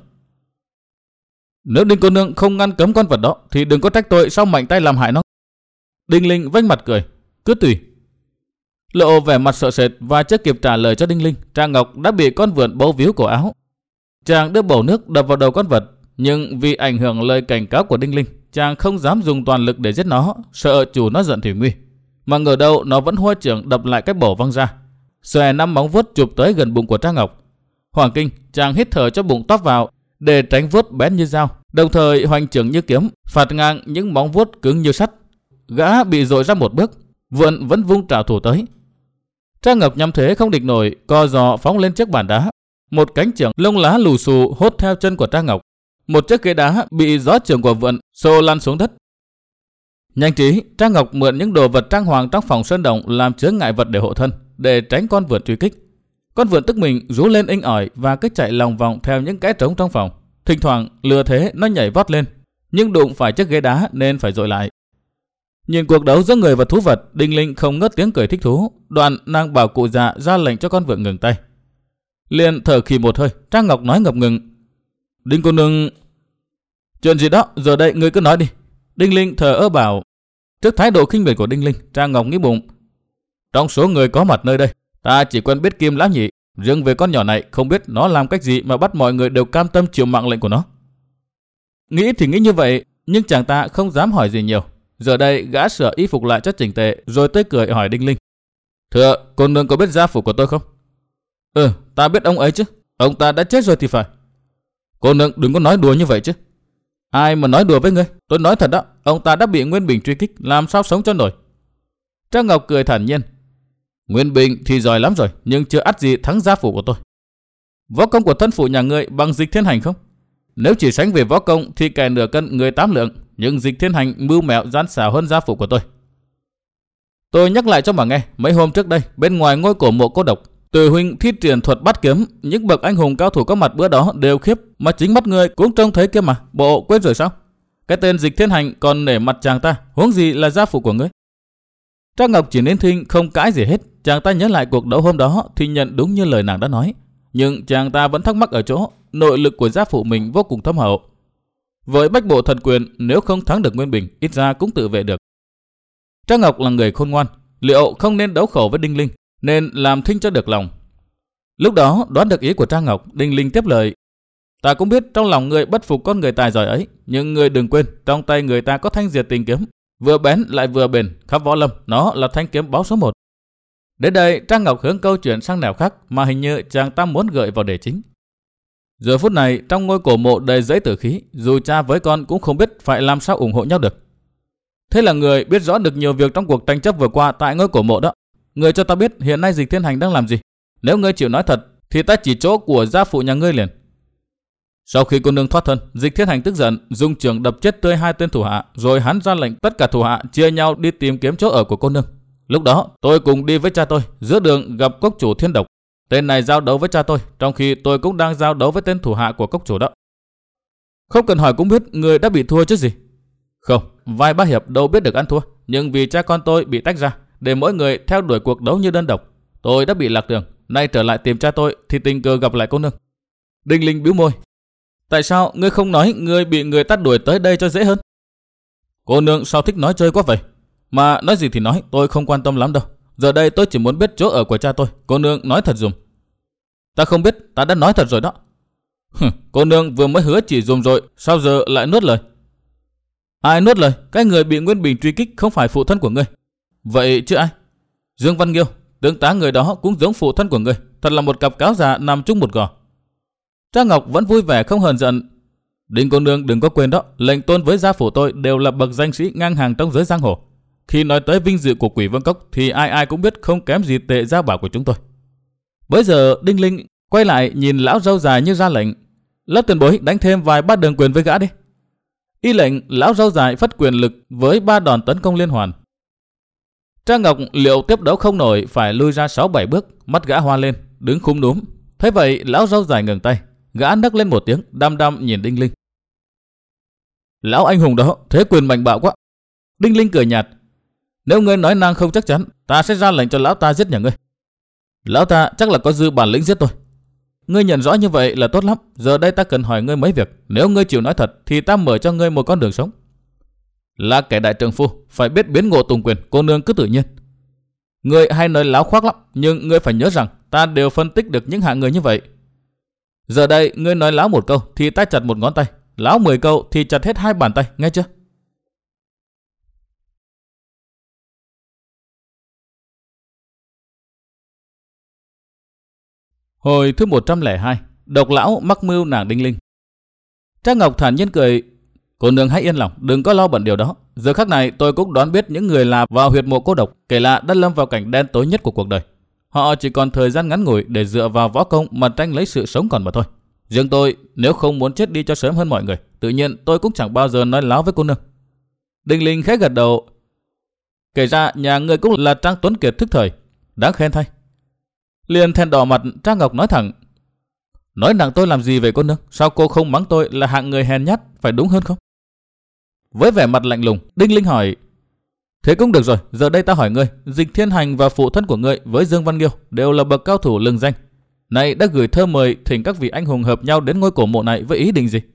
nếu Đinh cô nương không ngăn cấm con vật đó thì đừng có trách tôi sao mạnh tay làm hại nó. Đinh Linh vênh mặt cười: cứ tùy. Lộ vẻ mặt sợ sệt và chưa kịp trả lời cho Đinh Linh, Tra Ngọc đã bị con vượn bấu víu cổ áo. Chàng đưa bầu nước đập vào đầu con vật, nhưng vì ảnh hưởng lời cảnh cáo của Đinh Linh, chàng không dám dùng toàn lực để giết nó, sợ chủ nó giận thì nguy. Mà ngờ đâu nó vẫn hua trưởng đập lại cái bầu văng ra, xòe năm móng vuốt chụp tới gần bụng của Tra Ngọc. Hoàng kinh, chàng hít thở cho bụng tóc vào để tránh vuốt bén như dao, đồng thời hoành trưởng như kiếm, phạt ngang những móng vuốt cứng như sắt. Gã bị dội ra một bước, vượn vẫn vung trảo thủ tới. Tra Ngọc nhắm thế không địch nổi, co giò phóng lên chiếc bàn đá. Một cánh chưởng lông lá lù xù hốt theo chân của Tra Ngọc. Một chiếc ghế đá bị gió trường của vượn xô lăn xuống đất. Nhanh trí, Trang Ngọc mượn những đồ vật trang hoàng trong phòng sơn động làm chướng ngại vật để hộ thân, để tránh con vượn truy kích. Con vượn tức mình rú lên inh ỏi và cứ chạy lòng vòng theo những kẽ trống trong phòng. Thỉnh thoảng lừa thế nó nhảy vót lên, nhưng đụng phải chiếc ghế đá nên phải dội lại. Nhìn cuộc đấu giữa người và thú vật, Đinh Linh không ngớt tiếng cười thích thú. Đoạn nàng bảo cụ già ra lệnh cho con vượn ngừng tay. Liền thở khì một hơi, Trang Ngọc nói ngập ngừng: Đinh cô nương... Chuyện gì đó, giờ đây ngươi cứ nói đi. Đinh Linh thờ ơ bảo. Trước thái độ khinh miệt của Đinh Linh, Trang Ngọc nghĩ bụng: Trong số người có mặt nơi đây, ta chỉ quen biết Kim lão nhị. Riêng về con nhỏ này, không biết nó làm cách gì mà bắt mọi người đều cam tâm chịu mạng lệnh của nó. Nghĩ thì nghĩ như vậy, nhưng chàng ta không dám hỏi gì nhiều. Giờ đây gã sửa y phục lại cho chỉnh tề, rồi tươi cười hỏi Đinh Linh: Thưa, cô nương có biết gia phụ của tôi không? Ừ, ta biết ông ấy chứ. Ông ta đã chết rồi thì phải. Cô nương đừng có nói đùa như vậy chứ. Ai mà nói đùa với ngươi? Tôi nói thật đó, ông ta đã bị Nguyên Bình truy kích, làm sao sống cho nổi. Trang Ngọc cười thản nhiên: Nguyên Bình thì giỏi lắm rồi, nhưng chưa ắt gì thắng gia phụ của tôi. Võ công của thân phụ nhà ngươi bằng Dịch Thiên Hành không? Nếu chỉ sánh về võ công thì kẻ nửa cân người tám lượng, nhưng Dịch Thiên Hành mưu mẹo gian xảo hơn gia phụ của tôi. Tôi nhắc lại cho mà nghe, mấy hôm trước đây, bên ngoài ngôi cổ mộ cô độc, Từ huynh thi triển thuật bắt kiếm, những bậc anh hùng cao thủ có mặt bữa đó đều khiếp, mà chính mắt người cũng trông thấy kia mà, bộ quên rồi sao? Cái tên Dịch Thiên Hành còn nể mặt chàng ta, huống gì là gia phụ của ngươi. Trang Ngọc chỉ nên thinh không cãi gì hết. Chàng ta nhớ lại cuộc đấu hôm đó thì nhận đúng như lời nàng đã nói, nhưng chàng ta vẫn thắc mắc ở chỗ nội lực của gia phụ mình vô cùng thâm hậu. Với bách bộ thần quyền, nếu không thắng được Nguyên Bình, ít ra cũng tự vệ được. Trang Ngọc là người khôn ngoan, liệu không nên đấu khẩu với Đinh Linh, nên làm thinh cho được lòng. Lúc đó đoán được ý của Trang Ngọc, Đinh Linh tiếp lời: Ta cũng biết trong lòng người bất phục con người tài giỏi ấy, nhưng người đừng quên trong tay người ta có thanh diệt tình kiếm, vừa bén lại vừa bền, khắp võ lâm nó là thanh kiếm báo số một. Đến đây Trang Ngọc hướng câu chuyện sang nẻo khác, mà hình như chàng ta muốn gợi vào đề chính. Giờ phút này trong ngôi cổ mộ đầy giấy tử khí, dù cha với con cũng không biết phải làm sao ủng hộ nhau được. Thế là người biết rõ được nhiều việc trong cuộc tranh chấp vừa qua tại ngôi cổ mộ đó. Người cho ta biết hiện nay Dịch Thiên Hành đang làm gì. Nếu ngươi chịu nói thật thì ta chỉ chỗ của gia phụ nhà ngươi liền. Sau khi cô nương thoát thân, Dịch Thiên Hành tức giận dùng chưởng đập chết tươi hai tên thủ hạ, rồi hắn ra lệnh tất cả thủ hạ chia nhau đi tìm kiếm chỗ ở của cô nương. Lúc đó tôi cùng đi với cha tôi, giữa đường gặp cốc chủ Thiên Độc. Tên này giao đấu với cha tôi, trong khi tôi cũng đang giao đấu với tên thủ hạ của cốc chủ đó. Không cần hỏi cũng biết người đã bị thua chứ gì. Không, vài ba hiệp đâu biết được ăn thua, nhưng vì cha con tôi bị tách ra, để mỗi người theo đuổi cuộc đấu như đơn độc, tôi đã bị lạc đường. Nay trở lại tìm cha tôi thì tình cờ gặp lại cô nương. Đinh Linh bĩu môi: Tại sao ngươi không nói ngươi bị người ta đuổi tới đây cho dễ hơn? Cô nương sao thích nói chơi quá vậy? Mà nói gì thì nói, tôi không quan tâm lắm đâu. Giờ đây tôi chỉ muốn biết chỗ ở của cha tôi. Cô nương nói thật dùm. Ta không biết, ta đã nói thật rồi đó. Cô nương vừa mới hứa chỉ dùm rồi, sao giờ lại nuốt lời? Ai nuốt lời? Cái người bị Nguyên Bình truy kích không phải phụ thân của ngươi. Vậy chứ ai? Dương Văn Nghiêu, tướng tá người đó cũng giống phụ thân của ngươi. Thật là một cặp cáo già nằm chung một gò. Trang Ngọc vẫn vui vẻ không hờn giận. Đinh cô nương đừng có quên đó, lệnh tôn với gia phủ tôi đều là bậc danh sĩ ngang hàng trong giới giang hồ. Khi nói tới vinh dự của Quỷ Vương Cốc thì ai ai cũng biết không kém gì Tệ Gia Bảo của chúng tôi. Bây giờ Đinh Linh quay lại nhìn lão râu dài như ra lệnh: Lớp tiền bối đánh thêm vài ba đường quyền với gã đi. Y lệnh, lão râu dài phất quyền lực với ba đòn tấn công liên hoàn. Trang Ngọc liệu tiếp đấu không nổi, phải lui ra sáu bảy bước, mắt gã hoa lên, đứng khúm núm. Thế vậy lão râu dài ngừng tay, gã nấc lên một tiếng, đăm đăm nhìn Đinh Linh. Lão anh hùng đó, thế quyền mạnh bạo quá. Đinh Linh cười nhạt: Nếu ngươi nói năng không chắc chắn, ta sẽ ra lệnh cho lão ta giết nhà ngươi. Lão ta chắc là có dư bản lĩnh giết tôi. Ngươi nhận rõ như vậy là tốt lắm. Giờ đây ta cần hỏi ngươi mấy việc. Nếu ngươi chịu nói thật thì ta mở cho ngươi một con đường sống. Là kẻ đại trượng phu, phải biết biến ngộ tùng quyền. Cô nương cứ tự nhiên. Ngươi hay nói láo khoác lắm, nhưng ngươi phải nhớ rằng ta đều phân tích được những hạng người như vậy. Giờ đây ngươi nói láo một câu thì ta chặt một ngón tay, láo mười câu thì chặt hết hai bàn tay, nghe chưa? Hồi thứ một trăm lẻ hai, độc lão mắc mưu nàng Đinh Linh. Trang Ngọc thản nhiên cười: Cô nương hãy yên lòng, đừng có lo bận điều đó. Giờ khắc này tôi cũng đoán biết những người là vào huyệt mộ cô độc, kể lạ đã lâm vào cảnh đen tối nhất của cuộc đời. Họ chỉ còn thời gian ngắn ngủi để dựa vào võ công mà tranh lấy sự sống còn mà thôi. Riêng tôi, nếu không muốn chết đi cho sớm hơn mọi người, tự nhiên tôi cũng chẳng bao giờ nói láo với cô nương. Đinh Linh khẽ gật đầu. Kể ra nhà ngươi cũng là Trang Tuấn Kiệt thức thời, đáng khen thay. Liền thẹn đỏ mặt, Trang Ngọc nói thẳng. Nói nặng tôi làm gì về cô nương? Sao cô không mắng tôi là hạng người hèn nhát, phải đúng hơn không? Với vẻ mặt lạnh lùng, Đinh Linh hỏi. Thế cũng được rồi, giờ đây ta hỏi ngươi, Dịch Thiên Hành và phụ thân của ngươi với Dương Văn Nghiêu đều là bậc cao thủ lừng danh. Này đã gửi thơ mời thỉnh các vị anh hùng hợp nhau đến ngôi cổ mộ này với ý định gì?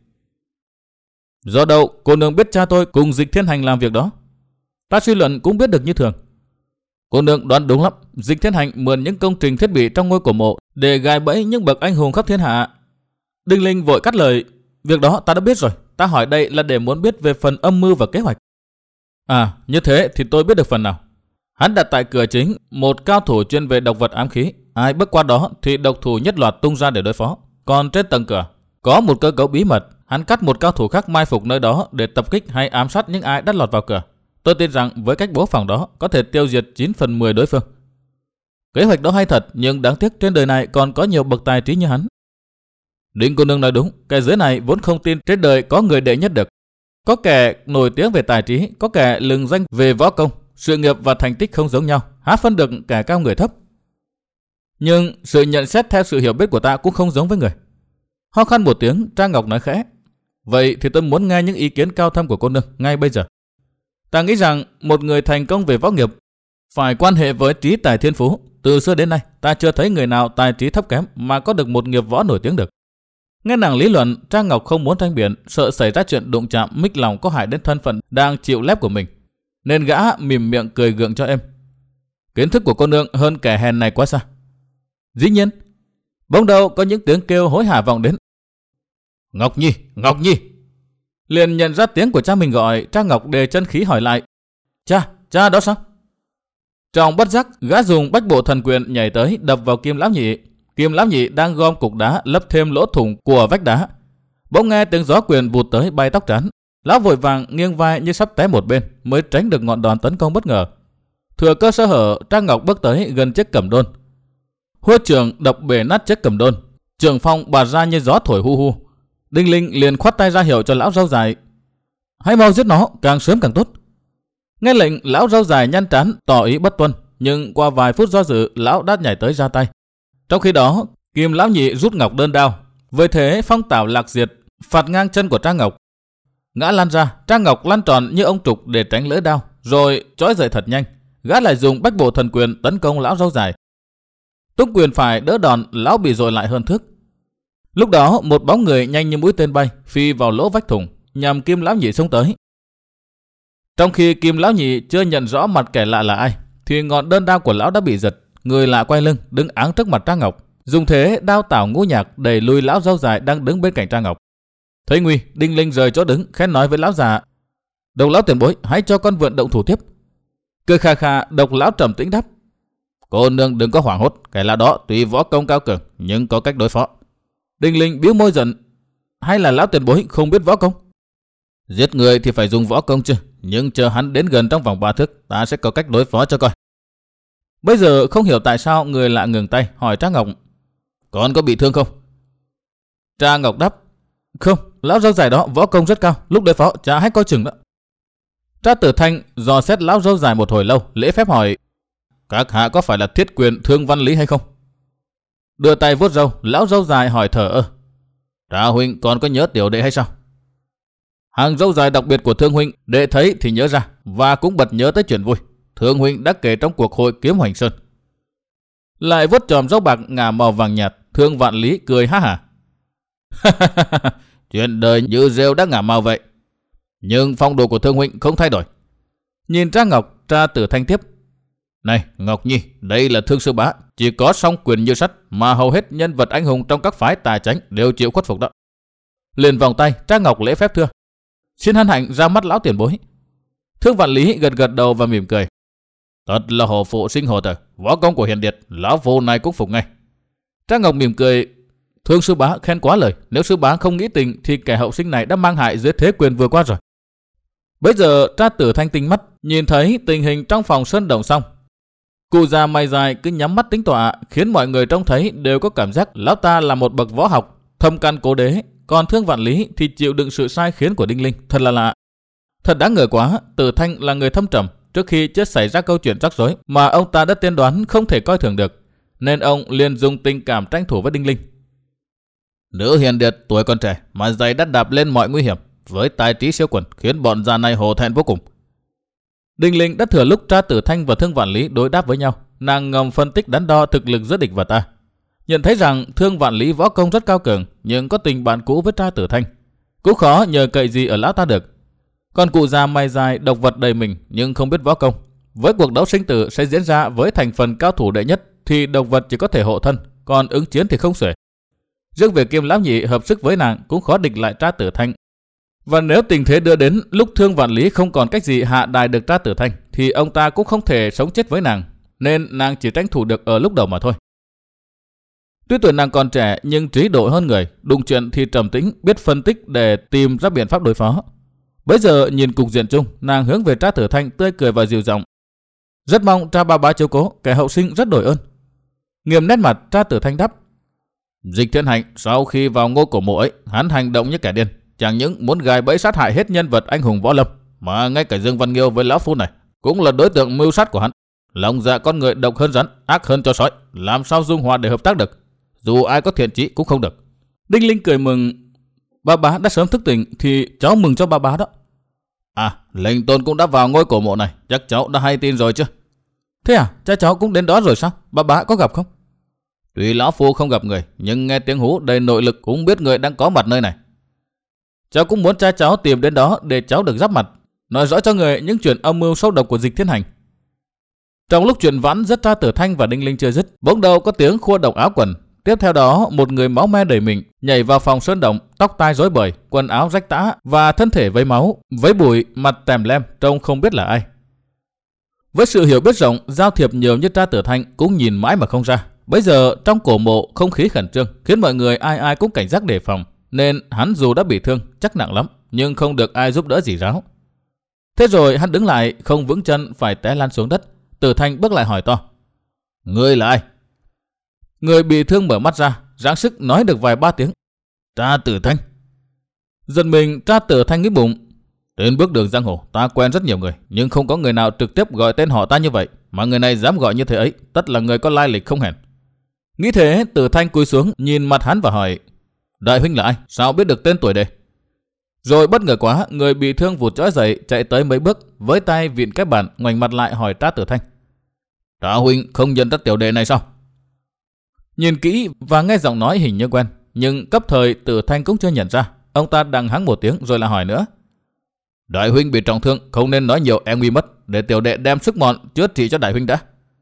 Do đâu cô nương biết cha tôi cùng Dịch Thiên Hành làm việc đó? Ta suy luận cũng biết được như thường. Cô nương đoán đúng lắm, Dịch Thiên Hành mượn những công trình thiết bị trong ngôi cổ mộ để gài bẫy những bậc anh hùng khắp thiên hạ. Đinh Linh vội cắt lời. Việc đó ta đã biết rồi, ta hỏi đây là để muốn biết về phần âm mưu và kế hoạch. À, như thế thì tôi biết được phần nào. Hắn đặt tại cửa chính một cao thủ chuyên về độc vật ám khí. Ai bước qua đó thì độc thủ nhất loạt tung ra để đối phó. Còn trên tầng cửa có một cơ cấu bí mật. Hắn cắt một cao thủ khác mai phục nơi đó để tập kích hay ám sát những ai đã lọt vào cửa. Tôi tin rằng với cách bố phòng đó có thể tiêu diệt chín phần mười đối phương. Kế hoạch đó hay thật, nhưng đáng tiếc trên đời này còn có nhiều bậc tài trí như hắn. Đinh cô nương nói đúng, kẻ dưới này vốn không tin trên đời có người đệ nhất được. Có kẻ nổi tiếng về tài trí, có kẻ lừng danh về võ công, sự nghiệp và thành tích không giống nhau, há phân được kẻ cao người thấp. Nhưng sự nhận xét theo sự hiểu biết của ta cũng không giống với người. Ho khan một tiếng, Trang Ngọc nói khẽ. Vậy thì tôi muốn nghe những ý kiến cao thâm của cô nương ngay bây giờ. Ta nghĩ rằng một người thành công về võ nghiệp phải quan hệ với trí tài thiên phú. Từ xưa đến nay ta chưa thấy người nào tài trí thấp kém mà có được một nghiệp võ nổi tiếng được. Nghe nàng lý luận, Trang Ngọc không muốn tranh biện, sợ xảy ra chuyện đụng chạm mích lòng có hại đến thân phận đang chịu lép của mình, nên gã mỉm miệng cười gượng cho em. Kiến thức của cô nương hơn kẻ hèn này quá xa. Dĩ nhiên. Bỗng đầu có những tiếng kêu hối hả vọng đến. Ngọc Nhi, Ngọc Nhi. Liền nhận ra tiếng của cha mình gọi, Trang Ngọc đề chân khí hỏi lại. Cha, cha đó sao? Trong bất giác, gã dùng bách bộ thần quyền nhảy tới đập vào Kim Lão Nhị. Kim Lão Nhị đang gom cục đá lấp thêm lỗ thủng của vách đá. Bỗng nghe tiếng gió quyền vụt tới bay tóc trán. Lão vội vàng nghiêng vai như sắp té một bên mới tránh được ngọn đòn tấn công bất ngờ. Thừa cơ sơ hở, Trang Ngọc bước tới gần chiếc cẩm đôn. Huốt trường đập bể nát chiếc cẩm đôn. Trường phong bạt ra như gió thổi hu hu. Đinh Linh liền khoát tay ra hiệu cho lão râu dài. Hãy mau giết nó, càng sớm càng tốt. Nghe lệnh, lão râu dài nhăn trán tỏ ý bất tuân, nhưng qua vài phút do dự, lão đã nhảy tới ra tay. Trong khi đó, Kim Lão Nhị rút ngọc đơn đao, với thế phong tảo lạc diệt, phạt ngang chân của Trang Ngọc. Ngã lăn ra, Trang Ngọc lăn tròn như ông trục để tránh lưỡi đao, rồi trói dậy thật nhanh. Gã lại dùng bách bộ thần quyền tấn công lão râu dài. Tung quyền phải đỡ đòn, lão bị dội lại hơn thước. Lúc đó, một bóng người nhanh như mũi tên bay phi vào lỗ vách thủng, nhằm Kim Lão Nhị xông tới. Trong khi Kim Lão Nhị chưa nhận rõ mặt kẻ lạ là ai, thì ngọn đơn đao của lão đã bị giật. Người lạ quay lưng đứng áng trước mặt Trang Ngọc, dùng thế đao tảo ngũ nhạc đẩy lùi lão râu dài đang đứng bên cạnh Trang Ngọc. Thấy nguy, Đinh Linh rời chỗ đứng, khẽ nói với lão già. Độc lão tiền bối, hãy cho con vượn động thủ tiếp. Cười khà khà, Độc lão trầm tĩnh đáp. Cô nương đừng có hoảng hốt, kẻ lạ đó tuy võ công cao cường nhưng có cách đối phó. Đinh Linh bĩu môi giận. Hay là lão tiền bối không biết võ công? Giết người thì phải dùng võ công chứ, nhưng chờ hắn đến gần trong vòng ba thước, ta sẽ có cách đối phó cho coi. Bây giờ không hiểu tại sao người lạ ngừng tay hỏi Trang Ngọc. Con có bị thương không? Trang Ngọc đáp. Không, lão râu dài đó võ công rất cao, lúc đối phó cha hãy coi chừng đó. Tra Tử Thanh dò xét lão râu dài một hồi lâu, lễ phép hỏi. Các hạ có phải là thiết quyền Thương Văn Lý hay không? Đưa tay vuốt râu, lão râu dài hỏi thở ơ. Tra huynh còn có nhớ tiểu đệ hay sao? Hàng râu dài đặc biệt của Thương huynh, đệ thấy thì nhớ ra, và cũng bật nhớ tới chuyện vui Thương huynh đã kể trong cuộc hội Kiếm Hoành Sơn. Lại vuốt chòm râu bạc ngả màu vàng nhạt, Thương Vạn Lý cười ha hả. Chuyện đời như rêu đã ngả màu vậy, nhưng phong độ của Thương huynh không thay đổi. Nhìn Trang Ngọc, Tra Tử Thanh tiếp. Này Ngọc Nhi, đây là Thương sư bá, chỉ có song quyền như sắt mà hầu hết nhân vật anh hùng trong các phái tà chánh đều chịu khuất phục đó. Liền vòng tay, Trang Ngọc lễ phép thưa. Xin hân hạnh ra mắt lão tiền bối. Thương Vạn Lý gật gật đầu và mỉm cười. Thật là hổ phụ sinh hổ tử, võ công của hiền điệt, lão phu này cũng phục ngay. Trang Ngọc mỉm cười. Thương sư bá khen quá lời, nếu sư bá không nghĩ tình thì kẻ hậu sinh này đã mang hại dưới thế quyền vừa qua rồi. Bây giờ Tra Tử Thanh tinh mắt, nhìn thấy tình hình trong phòng sơn đồng xong. Cụ già mày dài cứ nhắm mắt tính tọa, khiến mọi người trông thấy đều có cảm giác lão ta là một bậc võ học, thâm căn cố đế, còn Thương Vạn Lý thì chịu đựng sự sai khiến của Đinh Linh, thật là lạ. Thật đáng ngờ quá, Tử Thanh là người thâm trầm, trước khi chưa xảy ra câu chuyện rắc rối mà ông ta đã tiên đoán không thể coi thường được, nên ông liền dùng tình cảm tranh thủ với Đinh Linh. Nữ hiền điệt tuổi còn trẻ mà giày đắt đạp lên mọi nguy hiểm, với tài trí siêu quần khiến bọn già này hổ thẹn vô cùng. Đinh Linh đã thừa lúc tra Tử Thanh và Thương Vạn Lý đối đáp với nhau, nàng ngầm phân tích đắn đo thực lực giữa địch và ta, nhận thấy rằng Thương Vạn Lý võ công rất cao cường, nhưng có tình bạn cũ với tra Tử Thanh, cũng khó nhờ cậy gì ở lão ta được. Còn cụ già mày dài độc vật đầy mình nhưng không biết võ công, với cuộc đấu sinh tử sẽ diễn ra với thành phần cao thủ đệ nhất thì độc vật chỉ có thể hộ thân, còn ứng chiến thì không xuể. Riêng việc Kim lão nhị hợp sức với nàng cũng khó địch lại tra Tử Thanh. Và nếu tình thế đưa đến lúc Thương Vạn Lý không còn cách gì hạ đài được tra Tử Thanh thì ông ta cũng không thể sống chết với nàng, nên nàng chỉ tranh thủ được ở lúc đầu mà thôi. Tuy tuổi nàng còn trẻ nhưng trí độ hơn người, đụng chuyện thì trầm tĩnh, biết phân tích để tìm ra biện pháp đối phó. Bây giờ nhìn cục diện chung, nàng hướng về tra Tử Thanh tươi cười và dịu giọng. Rất mong tra ba bá chiếu cố, kẻ hậu sinh rất đổi ơn. Nghiêm nét mặt, tra Tử Thanh đáp. Dịch Thiên Hành sau khi vào ngôi cổ mộ ấy, hắn hành động như kẻ điên, chẳng những muốn gài bẫy sát hại hết nhân vật anh hùng võ lâm, mà ngay cả Dương Văn Nghiêu với lão phu này cũng là đối tượng mưu sát của hắn. Lòng dạ con người độc hơn rắn, ác hơn chó sói, làm sao dung hòa để hợp tác được? Dù ai có thiện chí cũng không được. Đinh Linh cười mừng. Ba bá đã sớm thức tỉnh thì cháu mừng cho ba bá đó. À, Lệnh Tôn cũng đã vào ngôi cổ mộ này, chắc cháu đã hay tin rồi chứ? Thế à, cha cháu cũng đến đó rồi sao? Ba bá có gặp không? Tuy lão phu không gặp người, nhưng nghe tiếng hú đầy nội lực cũng biết người đang có mặt nơi này. Cháu cũng muốn cha cháu tìm đến đó để cháu được giáp mặt, nói rõ cho người những chuyện âm mưu sâu độc của Dịch Thiên Hành. Trong lúc chuyện vãn rất tra Tử Thanh và Đinh Linh chưa dứt, bỗng đầu có tiếng khua động áo quần. Tiếp theo đó, một người máu me đầy mình nhảy vào phòng sơn động, tóc tai rối bời, quần áo rách tã và thân thể vấy máu, vấy bụi, mặt tèm lem, trông không biết là ai. Với sự hiểu biết rộng, giao thiệp nhiều như tra Tử Thanh cũng nhìn mãi mà không ra. Bây giờ trong cổ mộ không khí khẩn trương, khiến mọi người ai ai cũng cảnh giác đề phòng, nên hắn dù đã bị thương chắc nặng lắm, nhưng không được ai giúp đỡ gì ráo. Thế rồi hắn đứng lại, không vững chân phải té lăn xuống đất. Tử Thanh bước lại hỏi to. Ngươi là ai? Người bị thương mở mắt ra, ráng sức nói được vài ba tiếng. Tra Tử Thanh. Dần mình, tra Tử Thanh nghĩ bụng. Trên bước đường giang hồ, ta quen rất nhiều người, nhưng không có người nào trực tiếp gọi tên họ ta như vậy, mà người này dám gọi như thế ấy, tất là người có lai lịch không hèn. Nghĩ thế, Tử Thanh cúi xuống, nhìn mặt hắn và hỏi. Đại huynh là ai? Sao biết được tên tuổi đây? Rồi bất ngờ quá, người bị thương vụt chói dậy, chạy tới mấy bước, với tay vịn cái bàn, ngoảnh mặt lại hỏi tra Tử Thanh. Tra huynh không nhận ra tiểu đệ này sao? Nhìn kỹ và nghe giọng nói hình như quen, nhưng cấp thời Tử Thanh cũng chưa nhận ra. Ông ta đằng hắng một tiếng rồi lại hỏi nữa. Đại huynh bị trọng thương, không nên nói nhiều e nguy mất, để tiểu đệ đem sức mọn chữa trị cho đại huynh đã.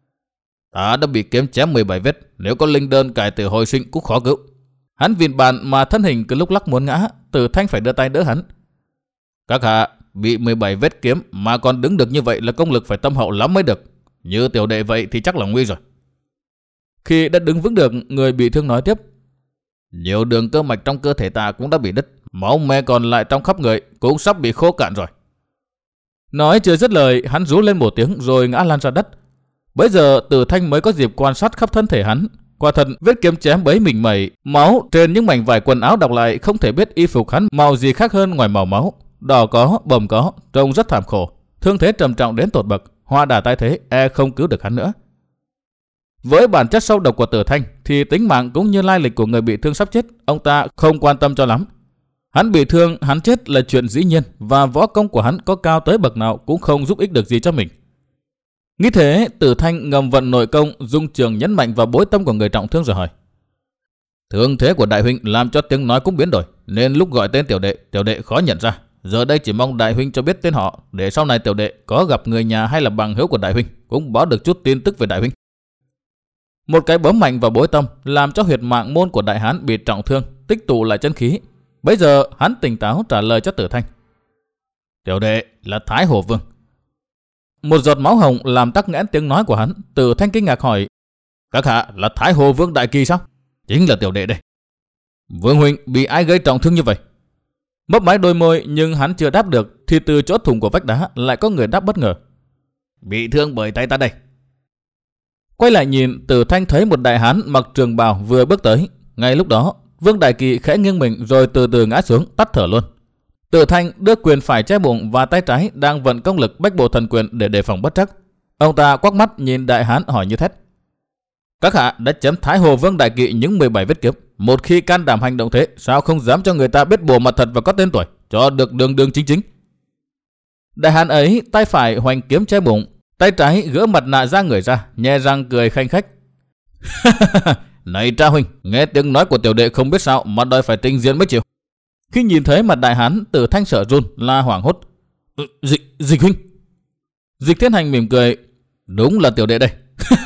Ta đã bị kiếm chém mười bảy vết, nếu có linh đơn cải tử hồi sinh cũng khó cứu. Hắn vịn bàn mà thân hình cứ lúc lắc muốn ngã, Tử Thanh phải đưa tay đỡ hắn. Các hạ bị mười bảy vết kiếm mà còn đứng được như vậy là công lực phải tâm hậu lắm mới được. Như tiểu đệ vậy thì chắc là nguy rồi. Khi đã đứng vững được, người bị thương nói tiếp. Nhiều đường cơ mạch trong cơ thể ta cũng đã bị đứt, máu me còn lại trong khắp người cũng sắp bị khô cạn rồi. Nói chưa dứt lời, hắn rú lên một tiếng rồi ngã lăn ra đất. Bấy giờ Tử Thanh mới có dịp quan sát khắp thân thể hắn. Quả thật vết kiếm chém bấy mình mẩy, máu trên những mảnh vải quần áo đọc lại không thể biết y phục hắn màu gì khác hơn ngoài màu máu. Đỏ có, bầm có, trông rất thảm khổ. Thương thế trầm trọng đến tột bậc, hoa đà tai thế e không cứu được hắn nữa. Với bản chất sâu độc của Tử Thanh thì tính mạng cũng như lai lịch của người bị thương sắp chết, ông ta không quan tâm cho lắm. Hắn bị thương, hắn chết là chuyện dĩ nhiên, và võ công của hắn có cao tới bậc nào cũng không giúp ích được gì cho mình. Nghĩ thế, Tử Thanh ngầm vận nội công, dung trường nhấn mạnh vào bối tâm của người trọng thương rồi hỏi. Thương thế của đại huynh làm cho tiếng nói cũng biến đổi, nên lúc gọi tên tiểu đệ, tiểu đệ khó nhận ra. Giờ đây chỉ mong đại huynh cho biết tên họ, để sau này tiểu đệ có gặp người nhà hay là bằng hữu của đại huynh cũng báo được chút tin tức về đại huynh. Một cái bấm mạnh vào bối tâm làm cho huyệt mạng môn của đại hán bị trọng thương, tích tụ lại chân khí. Bây giờ hắn tỉnh táo trả lời cho Tử Thanh. Tiểu đệ là Thái Hồ Vương. Một giọt máu hồng làm tắc nghẽn tiếng nói của hắn. Tử Thanh kinh ngạc hỏi. Các hạ là Thái Hồ Vương Đại Kỳ sao? Chính là tiểu đệ đây. Vương huynh bị ai gây trọng thương như vậy? Mấp máy đôi môi nhưng hắn chưa đáp được thì từ chỗ thủng của vách đá lại có người đáp bất ngờ. Bị thương bởi tay ta đây. Quay lại nhìn, Tử Thanh thấy một đại hán mặc trường bào vừa bước tới. Ngay lúc đó Vương Đại Kỵ khẽ nghiêng mình rồi từ từ ngã xuống, tắt thở luôn. Tử Thanh đưa quyền phải che bụng và tay trái đang vận công lực bách bộ thần quyền để đề phòng bất trắc. Ông ta quắc mắt nhìn đại hán hỏi như thét: các hạ đã chém Thái Hồ Vương Đại Kỵ những mười bảy vết kiếm, một khi can đảm hành động thế, sao không dám cho người ta biết bộ mặt thật và có tên tuổi, cho được đường đường chính chính. Đại hán ấy tay phải hoành kiếm che bụng, tay trái gỡ mặt nạ ra người ra, nhe răng cười khanh khách. Này Tra huynh, nghe tiếng nói của tiểu đệ không biết sao mà đòi phải trình diện mới chịu. Khi nhìn thấy mặt đại hán, Tử Thanh sợ run, la hoảng hốt: ừ, dịch dịch huynh. Dịch Thiên Hành mỉm cười: đúng là tiểu đệ đây.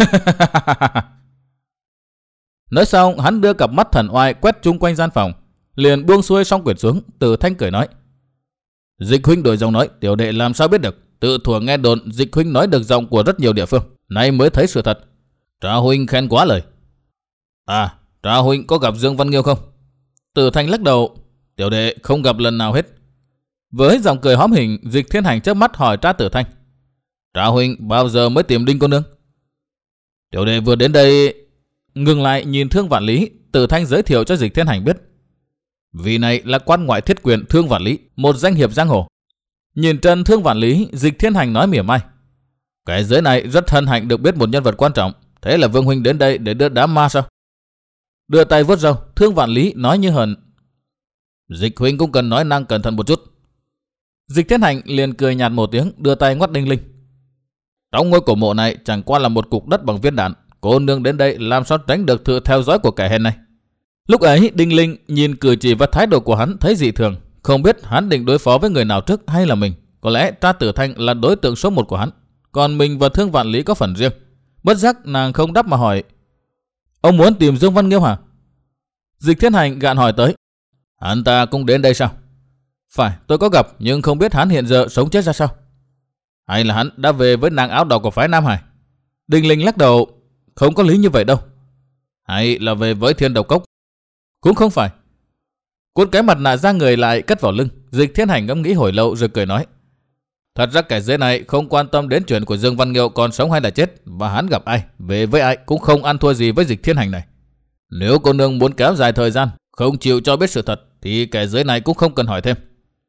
Nói xong, hắn đưa cặp mắt thần oai quét chung quanh gian phòng, liền buông xuôi xong quyển xuống. Tử Thanh cười nói: dịch huynh đổi giọng nói, tiểu đệ làm sao biết được? Tự thuở nghe đồn dịch huynh nói được giọng của rất nhiều địa phương, nay mới thấy sự thật. Tra huynh khen quá lời. À, Tra huynh có gặp Dương Văn Nghiêu không? Tử Thanh lắc đầu: tiểu đệ không gặp lần nào hết. Với giọng cười hóm hình, Dịch Thiên Hành chớp mắt hỏi Tra Tử Thanh: Tra huynh bao giờ mới tìm Đinh cô nương? Tiểu đệ vừa đến đây. Ngừng lại nhìn Thương Vạn Lý, Tử Thanh giới thiệu cho Dịch Thiên Hành biết: vị này là quan ngoại thiết quyền Thương Vạn Lý, một danh hiệp giang hồ. Nhìn trần Thương Vạn Lý, Dịch Thiên Hành nói mỉa mai: cái giới này rất hân hạnh được biết một nhân vật quan trọng. Thế là Vương huynh đến đây để đưa đám ma sao? Đưa tay vuốt râu, Thương Vạn Lý nói như hờn: Dịch huynh cũng cần nói năng cẩn thận một chút. Dịch Thiên Hành liền cười nhạt một tiếng, đưa tay ngoắt Đinh Linh: trong ngôi cổ mộ này chẳng qua là một cục đất bằng viên đạn, cô nương đến đây làm sao tránh được sự theo dõi của kẻ hèn này. Lúc ấy Đinh Linh nhìn cử chỉ và thái độ của hắn thấy dị thường, không biết hắn định đối phó với người nào trước hay là mình. Có lẽ Tra Tử Thanh là đối tượng số một của hắn, còn mình và Thương Vạn Lý có phần riêng. Bất giác nàng không đáp mà hỏi: ông muốn tìm Dương Văn Nghiêu hả? Dịch Thiên Hành gạn hỏi tới: hắn ta cũng đến đây sao? Phải, tôi có gặp, nhưng không biết hắn hiện giờ sống chết ra sao. Hay là hắn đã về với nàng áo đỏ của phái Nam Hải? Đinh Linh lắc đầu: không có lý như vậy đâu. Hay là về với Thiên Độc Cốc? Cũng không phải. Cuốn cái mặt nạ ra người lại cất vào lưng. Dịch Thiên Hành ngẫm nghĩ hồi lâu rồi cười nói: thật ra kẻ dưới này không quan tâm đến chuyện của Dương Văn Nghiêu còn sống hay là chết, và hắn gặp ai, về với ai cũng không ăn thua gì với Dịch Thiên Hành này. Nếu cô nương muốn kéo dài thời gian, không chịu cho biết sự thật, thì kẻ dưới này cũng không cần hỏi thêm.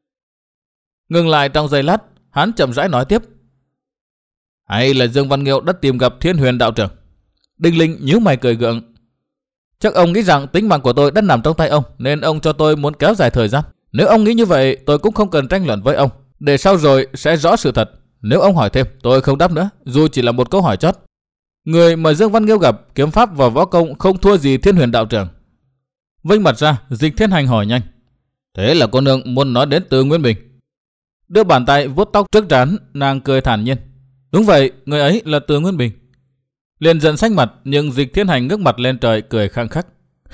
Ngừng lại trong giây lát, hắn chậm rãi nói tiếp: hay là Dương Văn Nghiêu đã tìm gặp Thiên Huyền đạo trưởng? Đinh Linh nhíu mày cười gượng: chắc ông nghĩ rằng tính mạng của tôi đã nằm trong tay ông, nên ông cho tôi muốn kéo dài thời gian. Nếu ông nghĩ như vậy, tôi cũng không cần tranh luận với ông, để sau rồi sẽ rõ sự thật. Nếu ông hỏi thêm, tôi không đáp nữa, dù chỉ là một câu hỏi chót. Người mà Dương Văn Nghiêu gặp, kiếm pháp và võ công không thua gì Thiên Huyền đạo trưởng. Vênh mặt ra, Dịch Thiên Hành hỏi nhanh: thế là cô nương muốn nói đến Từ Nguyên Bình? Đưa bàn tay vuốt tóc trước trán, nàng cười thản nhiên: đúng vậy, người ấy là Từ Nguyên Bình. Liền giận xanh mặt, nhưng Dịch Thiên Hành ngước mặt lên trời cười khăng khắc: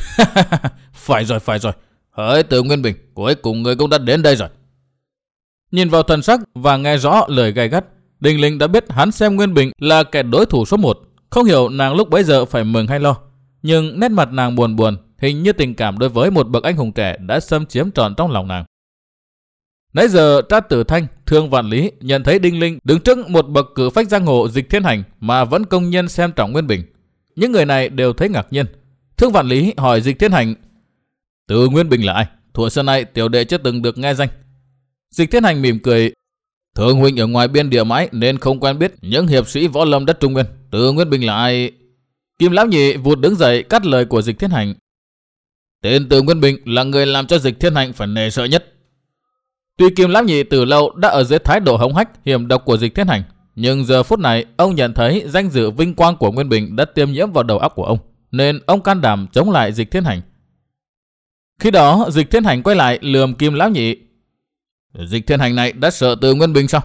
phải rồi, phải rồi, hỡi Từ Nguyên Bình, cuối cùng người cũng đã đến đây rồi. Nhìn vào thần sắc và nghe rõ lời gay gắt, Đinh Linh đã biết hắn xem Nguyên Bình là kẻ đối thủ số một. Không hiểu nàng lúc bấy giờ phải mừng hay lo, nhưng nét mặt nàng buồn buồn, hình như tình cảm đối với một bậc anh hùng trẻ đã xâm chiếm trọn trong lòng nàng. Nãy giờ Tra Tử Thanh, Thương Vạn Lý nhận thấy Đinh Linh đứng trước một bậc cử phách giang hồ Dịch Thiên Hành mà vẫn công nhiên xem trọng Nguyên Bình. Những người này đều thấy ngạc nhiên. Thương Vạn Lý hỏi Dịch Thiên Hành: Từ Nguyên Bình là ai? Thuở xưa nay tiểu đệ chưa từng được nghe danh. Dịch Thiên Hành mỉm cười: Thường huynh ở ngoài biên địa mãi nên không quen biết những hiệp sĩ võ lâm đất Trung Nguyên. Từ Nguyên Bình là ai? Kim Lão Nhị vụt đứng dậy cắt lời của Dịch Thiên Hành: tên Từ Nguyên Bình là người làm cho Dịch Thiên Hành phải nể sợ nhất. Tuy Kim Lão Nhị từ lâu đã ở dưới thái độ hống hách hiểm độc của Dịch Thiên Hành, nhưng giờ phút này ông nhận thấy danh dự vinh quang của Nguyên Bình đã tiêm nhiễm vào đầu óc của ông, nên ông can đảm chống lại Dịch Thiên Hành. Khi đó Dịch Thiên Hành quay lại lườm Kim Lão Nhị: Dịch Thiên Hành này đã sợ Từ Nguyên Bình sao?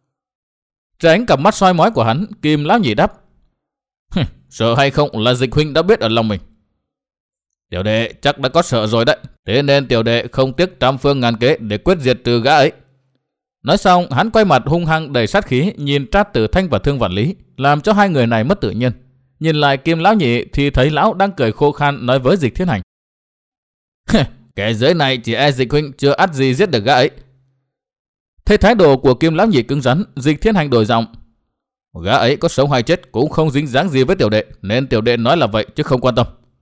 Tránh cặp mắt soi mói của hắn, Kim Lão Nhị đáp: sợ hay không là Dịch huynh đã biết ở lòng mình. Tiểu đệ chắc đã có sợ rồi đấy, thế nên tiểu đệ không tiếc trăm phương ngàn kế để quyết diệt trừ gã ấy. Nói xong hắn quay mặt hung hăng đầy sát khí nhìn Trát Tử Thanh và Thương Vạn Lý, làm cho hai người này mất tự nhiên. Nhìn lại Kim Lão Nhị thì thấy lão đang cười khô khan nói với Dịch Thiên Hành: kẻ dưới này chỉ e Dịch huynh chưa ắt gì giết được gã ấy. Thấy thái độ của Kim Lão Nhị cứng rắn, Dịch Thiên Hành đổi giọng: gã ấy có sống hay chết cũng không dính dáng gì với tiểu đệ, nên tiểu đệ nói là vậy chứ không quan tâm.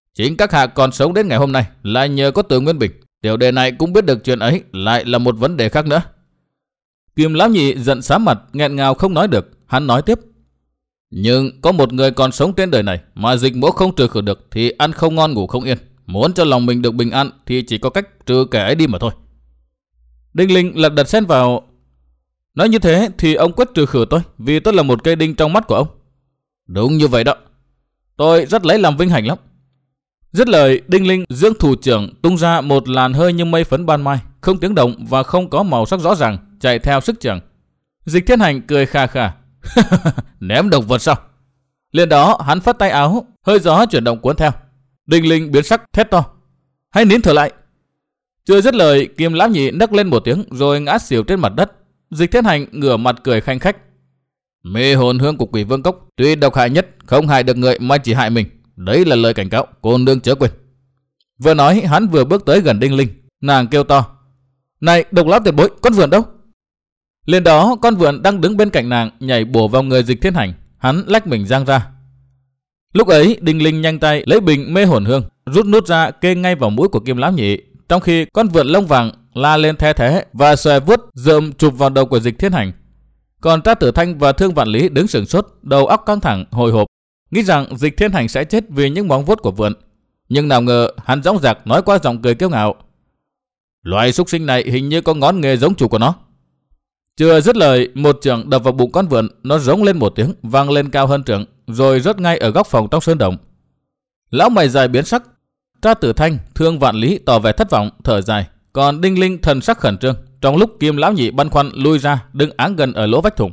Chính các hạ còn sống đến ngày hôm nay là nhờ có Từ Nguyên Bình. Tiểu đệ này cũng biết được chuyện ấy lại là một vấn đề khác nữa. Kim lão nhị giận xám mặt, nghẹn ngào không nói được. Hắn nói tiếp. Nhưng có một người còn sống trên đời này mà dịch mỗ không trừ khử được thì ăn không ngon ngủ không yên. Muốn cho lòng mình được bình an thì chỉ có cách trừ kẻ ấy đi mà thôi. Đinh Linh lật đật xen vào. Nói như thế thì ông quyết trừ khử tôi, vì tôi là một cây đinh trong mắt của ông. Đúng như vậy đó. Tôi rất lấy làm vinh hạnh lắm. Dứt lời, Đinh Linh giương thủ trưởng tung ra một làn hơi như mây phấn ban mai, không tiếng động và không có màu sắc rõ ràng, chạy theo sức trưởng. Dịch Thiên Hành cười kha kha. Ném độc vật sao? Liền đó hắn phất tay áo, hơi gió chuyển động cuốn theo. Đinh Linh biến sắc thét to. Hãy nín thở lại. Chưa dứt lời, Kim lão nhị nấc lên một tiếng rồi ngã xỉu trên mặt đất. Dịch Thiên Hành ngửa mặt cười khanh khách. Mê hồn hương của Quỷ Vương Cốc tuy độc hại nhất, không hại được người mà chỉ hại mình. Đấy là lời cảnh cáo, cô nương chớ quên. Vừa nói hắn vừa bước tới gần Đinh Linh. Nàng kêu to. Này độc lão tiền bối, con vượn đâu? Liền đó con vượn đang đứng bên cạnh nàng nhảy bổ vào người Dịch Thiên Hành. Hắn lách mình giang ra. Lúc ấy Đinh Linh nhanh tay lấy bình mê hồn hương, rút nút ra kê ngay vào mũi của Kim lão nhị, trong khi con vượn lông vàng la lên the thế và xòe vuốt rượm chụp vào đầu của Dịch Thiên Hành. Còn Tra Tử Thanh và Thương Vạn Lý đứng sửng sốt, đầu óc căng thẳng hồi hộp, nghĩ rằng Dịch Thiên Hành sẽ chết vì những móng vuốt của vượn. Nhưng nào ngờ hắn dõng dạc nói qua giọng cười kiêu ngạo. Loài súc sinh này hình như có ngón nghề giống chủ của nó. Chưa dứt lời, một chưởng đập vào bụng con vượn, nó rống lên một tiếng, vang lên cao hơn chưởng, rồi rớt ngay ở góc phòng trong sơn động. Lão mày dài biến sắc. Tra Tử Thanh, Thương Vạn Lý tỏ vẻ thất vọng, thở dài. Còn Đinh Linh thần sắc khẩn trương. Trong lúc Kim lão nhị băn khoăn lui ra, đứng áng gần ở lỗ vách thùng.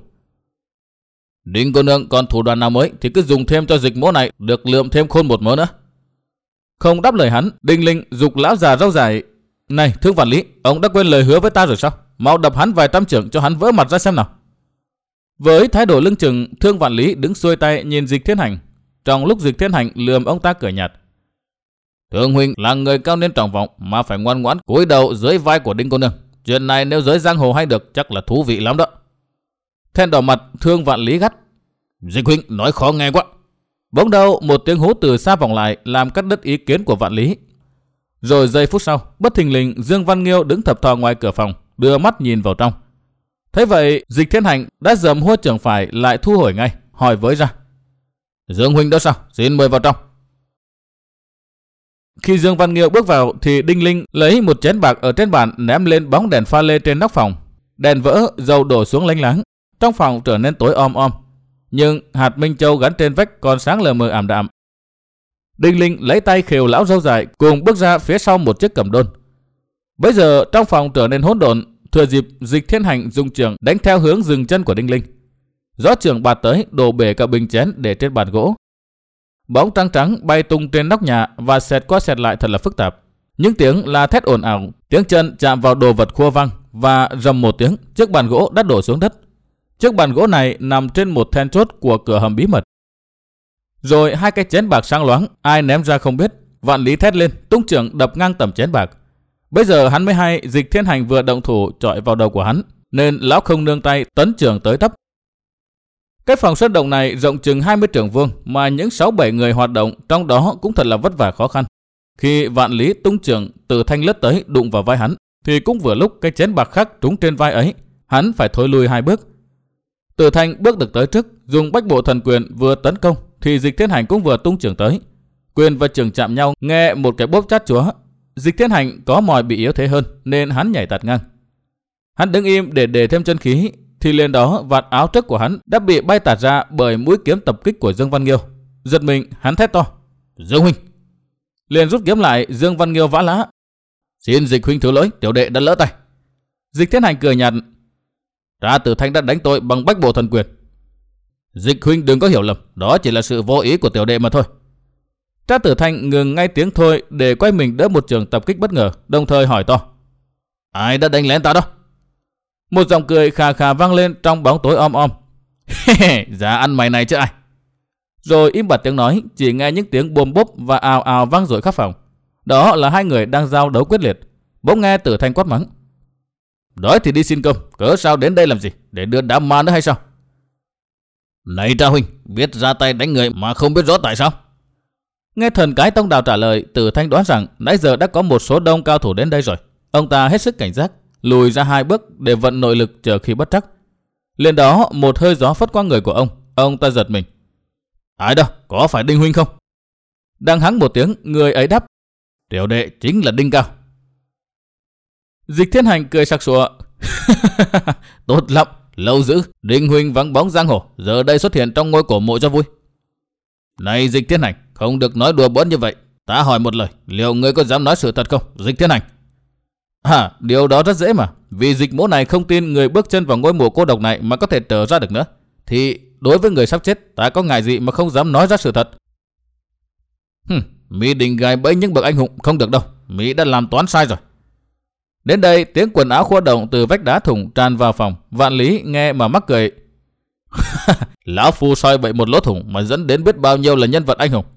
Đinh cô nương còn thủ đoạn nào mới thì cứ dùng thêm cho dịch mỗ này được lượm thêm khôn một mớ nữa. Không đáp lời hắn, Đinh Linh giục lão già râu dài. Này Thương Vạn Lý, ông đã quên lời hứa với ta rồi sao? Mau đập hắn vài trăm chưởng cho hắn vỡ mặt ra xem nào. Với thái độ lưng chừng, Thương Vạn Lý đứng xuôi tay nhìn Dịch Thiên Hành. Trong lúc Dịch Thiên Hành lườm ông ta cười nhạt. Thương huynh là người cao niên trọng vọng mà phải ngoan ngoãn cúi đầu dưới vai của Đinh cô nương. Chuyện này nếu giới giang hồ hay được chắc là thú vị lắm đó. Thẹn đỏ mặt, Thương Vạn Lý gắt. Dịch huynh nói khó nghe quá. Bỗng đâu một tiếng hú từ xa vọng lại làm cắt đứt ý kiến của Vạn Lý. Rồi giây phút sau, bất thình lình Dương Văn Nghiêu đứng thập thò ngoài cửa phòng, đưa mắt nhìn vào trong. Thế vậy Dịch Thiên Hành đã dầm hua trưởng phải lại thu hồi ngay, hỏi với ra. Dương huynh đó sao? Xin mời vào trong. Khi Dương Văn Nghiêu bước vào thì Đinh Linh lấy một chén bạc ở trên bàn ném lên bóng đèn pha lê trên nóc phòng. Đèn vỡ, dầu đổ xuống lánh láng. Trong phòng trở nên tối om om. Nhưng hạt minh châu gắn trên vách còn sáng lờ mờ ảm đạm. Đinh Linh lấy tay khều lão râu dài cùng bước ra phía sau một chiếc cầm đôn. Bây giờ trong phòng trở nên hỗn độn. Thừa dịp Dịch Thiên Hành dùng chưởng đánh theo hướng dừng chân của Đinh Linh. Gió chưởng bạt tới đổ bể cả bình chén để trên bàn gỗ. Bóng trắng trắng bay tung trên nóc nhà và xẹt qua xẹt lại thật là phức tạp. Những tiếng là thét ồn ào, tiếng chân chạm vào đồ vật khua vang và rầm một tiếng, chiếc bàn gỗ đã đổ xuống đất. Chiếc bàn gỗ này nằm trên một then chốt của cửa hầm bí mật. Rồi hai cái chén bạc sáng loáng, ai ném ra không biết. Vạn Lý thét lên, tung chưởng đập ngang tầm chén bạc. Bây giờ hắn mới hay Dịch Thiên Hành vừa động thủ chọi vào đầu của hắn, nên lão không nương tay tấn chưởng tới tấp. Cái phòng sơn động này rộng chừng hai mươi trượng vuông mà những sáu bảy người hoạt động trong đó cũng thật là vất vả khó khăn. Khi Vạn Lý tung chưởng từ thanh lướt tới đụng vào vai hắn thì cũng vừa lúc cái chén bạc khác trúng trên vai ấy, hắn phải thối lui hai bước. Từ Thanh bước được tới trước, dùng bách bộ thần quyền vừa tấn công thì Dịch Thiên Hành cũng vừa tung chưởng tới. Quyền và chưởng chạm nhau, nghe một cái bốp chát chúa. Dịch Thiên Hành có mỏi bị yếu thế hơn nên hắn nhảy tạt ngang. Hắn đứng im để đề thêm chân khí thì liền đó vạt áo trước của hắn đã bị bay tạt ra bởi mũi kiếm tập kích của Dương Văn Nghiêu. Giật mình hắn thét to. Dương huynh! Liền rút kiếm lại. Dương Văn Nghiêu vã lá. Xin Dịch huynh thứ lỗi, tiểu đệ đã lỡ tay. Dịch Thiên Hành cười nhạt. Tra Tử Thanh đã đánh tôi bằng bách bộ thần quyền. Dịch huynh đừng có hiểu lầm, đó chỉ là sự vô ý của tiểu đệ mà thôi. Tra Tử Thanh ngừng ngay tiếng thôi để quay mình đỡ một trường tập kích bất ngờ, đồng thời hỏi to. Ai đã đánh lén ta đó? Một giọng cười khà khà vang lên trong bóng tối om om. Giá ăn mày này chứ ai. Rồi im bặt tiếng nói, chỉ nghe những tiếng bồm bốp và ào ào vang dội khắp phòng. Đó là hai người đang giao đấu quyết liệt. Bỗng nghe Tử Thanh quát mắng. Đói thì đi xin cơm, cớ sao đến đây làm gì, để đưa đám ma nữa hay sao? Này Tra huynh, biết ra tay đánh người mà không biết rõ tại sao? Nghe thần cái Tông Đào trả lời, Tử Thanh đoán rằng nãy giờ đã có một số đông cao thủ đến đây rồi. Ông ta hết sức cảnh giác, lùi ra hai bước để vận nội lực chờ khi bất trắc. Liền đó một hơi gió phất qua người của ông, ông ta giật mình. Ai đâu, có phải Đinh huynh không? Đang hắng một tiếng, người ấy đáp. Tiểu đệ chính là Đinh Cao. Dịch Thiên Hành cười sặc sụa. Tốt lắm, lâu dữ, Đinh huynh vắng bóng giang hồ, giờ đây xuất hiện trong ngôi cổ mộ cho vui. Này Dịch Thiên Hành, không được nói đùa bỡn như vậy. Ta hỏi một lời, liệu ngươi có dám nói sự thật không, Dịch Thiên Hành? À, điều đó rất dễ mà. Vì dịch mỗ này không tin người bước chân vào ngôi mộ cô độc này mà có thể trở ra được nữa. Thì đối với người sắp chết, ta có ngại gì mà không dám nói ra sự thật. Hừm, Mỹ định gài bẫy những bậc anh hùng, không được đâu. Mỹ đã làm toán sai rồi. Đến đây, tiếng quần áo khuấy động từ vách đá thủng tràn vào phòng. Vạn Lý nghe mà mắc cười. Lão phu soi bậy một lỗ thủng mà dẫn đến biết bao nhiêu là nhân vật anh hùng.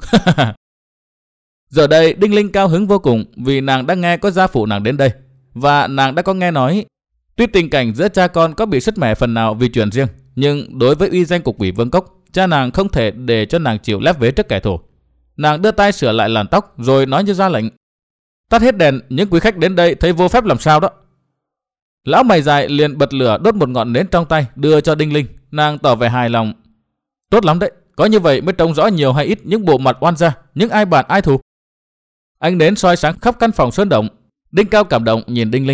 Giờ đây Đinh Linh cao hứng vô cùng vì nàng đã nghe có gia phụ nàng đến đây. Và nàng đã có nghe nói, tuy tình cảnh giữa cha con có bị sứt mẻ phần nào vì chuyện riêng, nhưng đối với uy danh của Quỷ Vương Cốc, cha nàng không thể để cho nàng chịu lép vế trước kẻ thù. Nàng đưa tay sửa lại làn tóc rồi nói như ra lệnh. Tắt hết đèn, những quý khách đến đây thấy vô phép làm sao đó. Lão mày dài liền bật lửa đốt một ngọn nến trong tay đưa cho Đinh Linh. Nàng tỏ vẻ hài lòng. Tốt lắm đấy, có như vậy mới trông rõ nhiều hay ít những bộ mặt oan gia, những ai bạn ai thù. Ánh nến soi sáng khắp căn phòng sơn động. Đinh Cao cảm động nhìn Đinh Linh.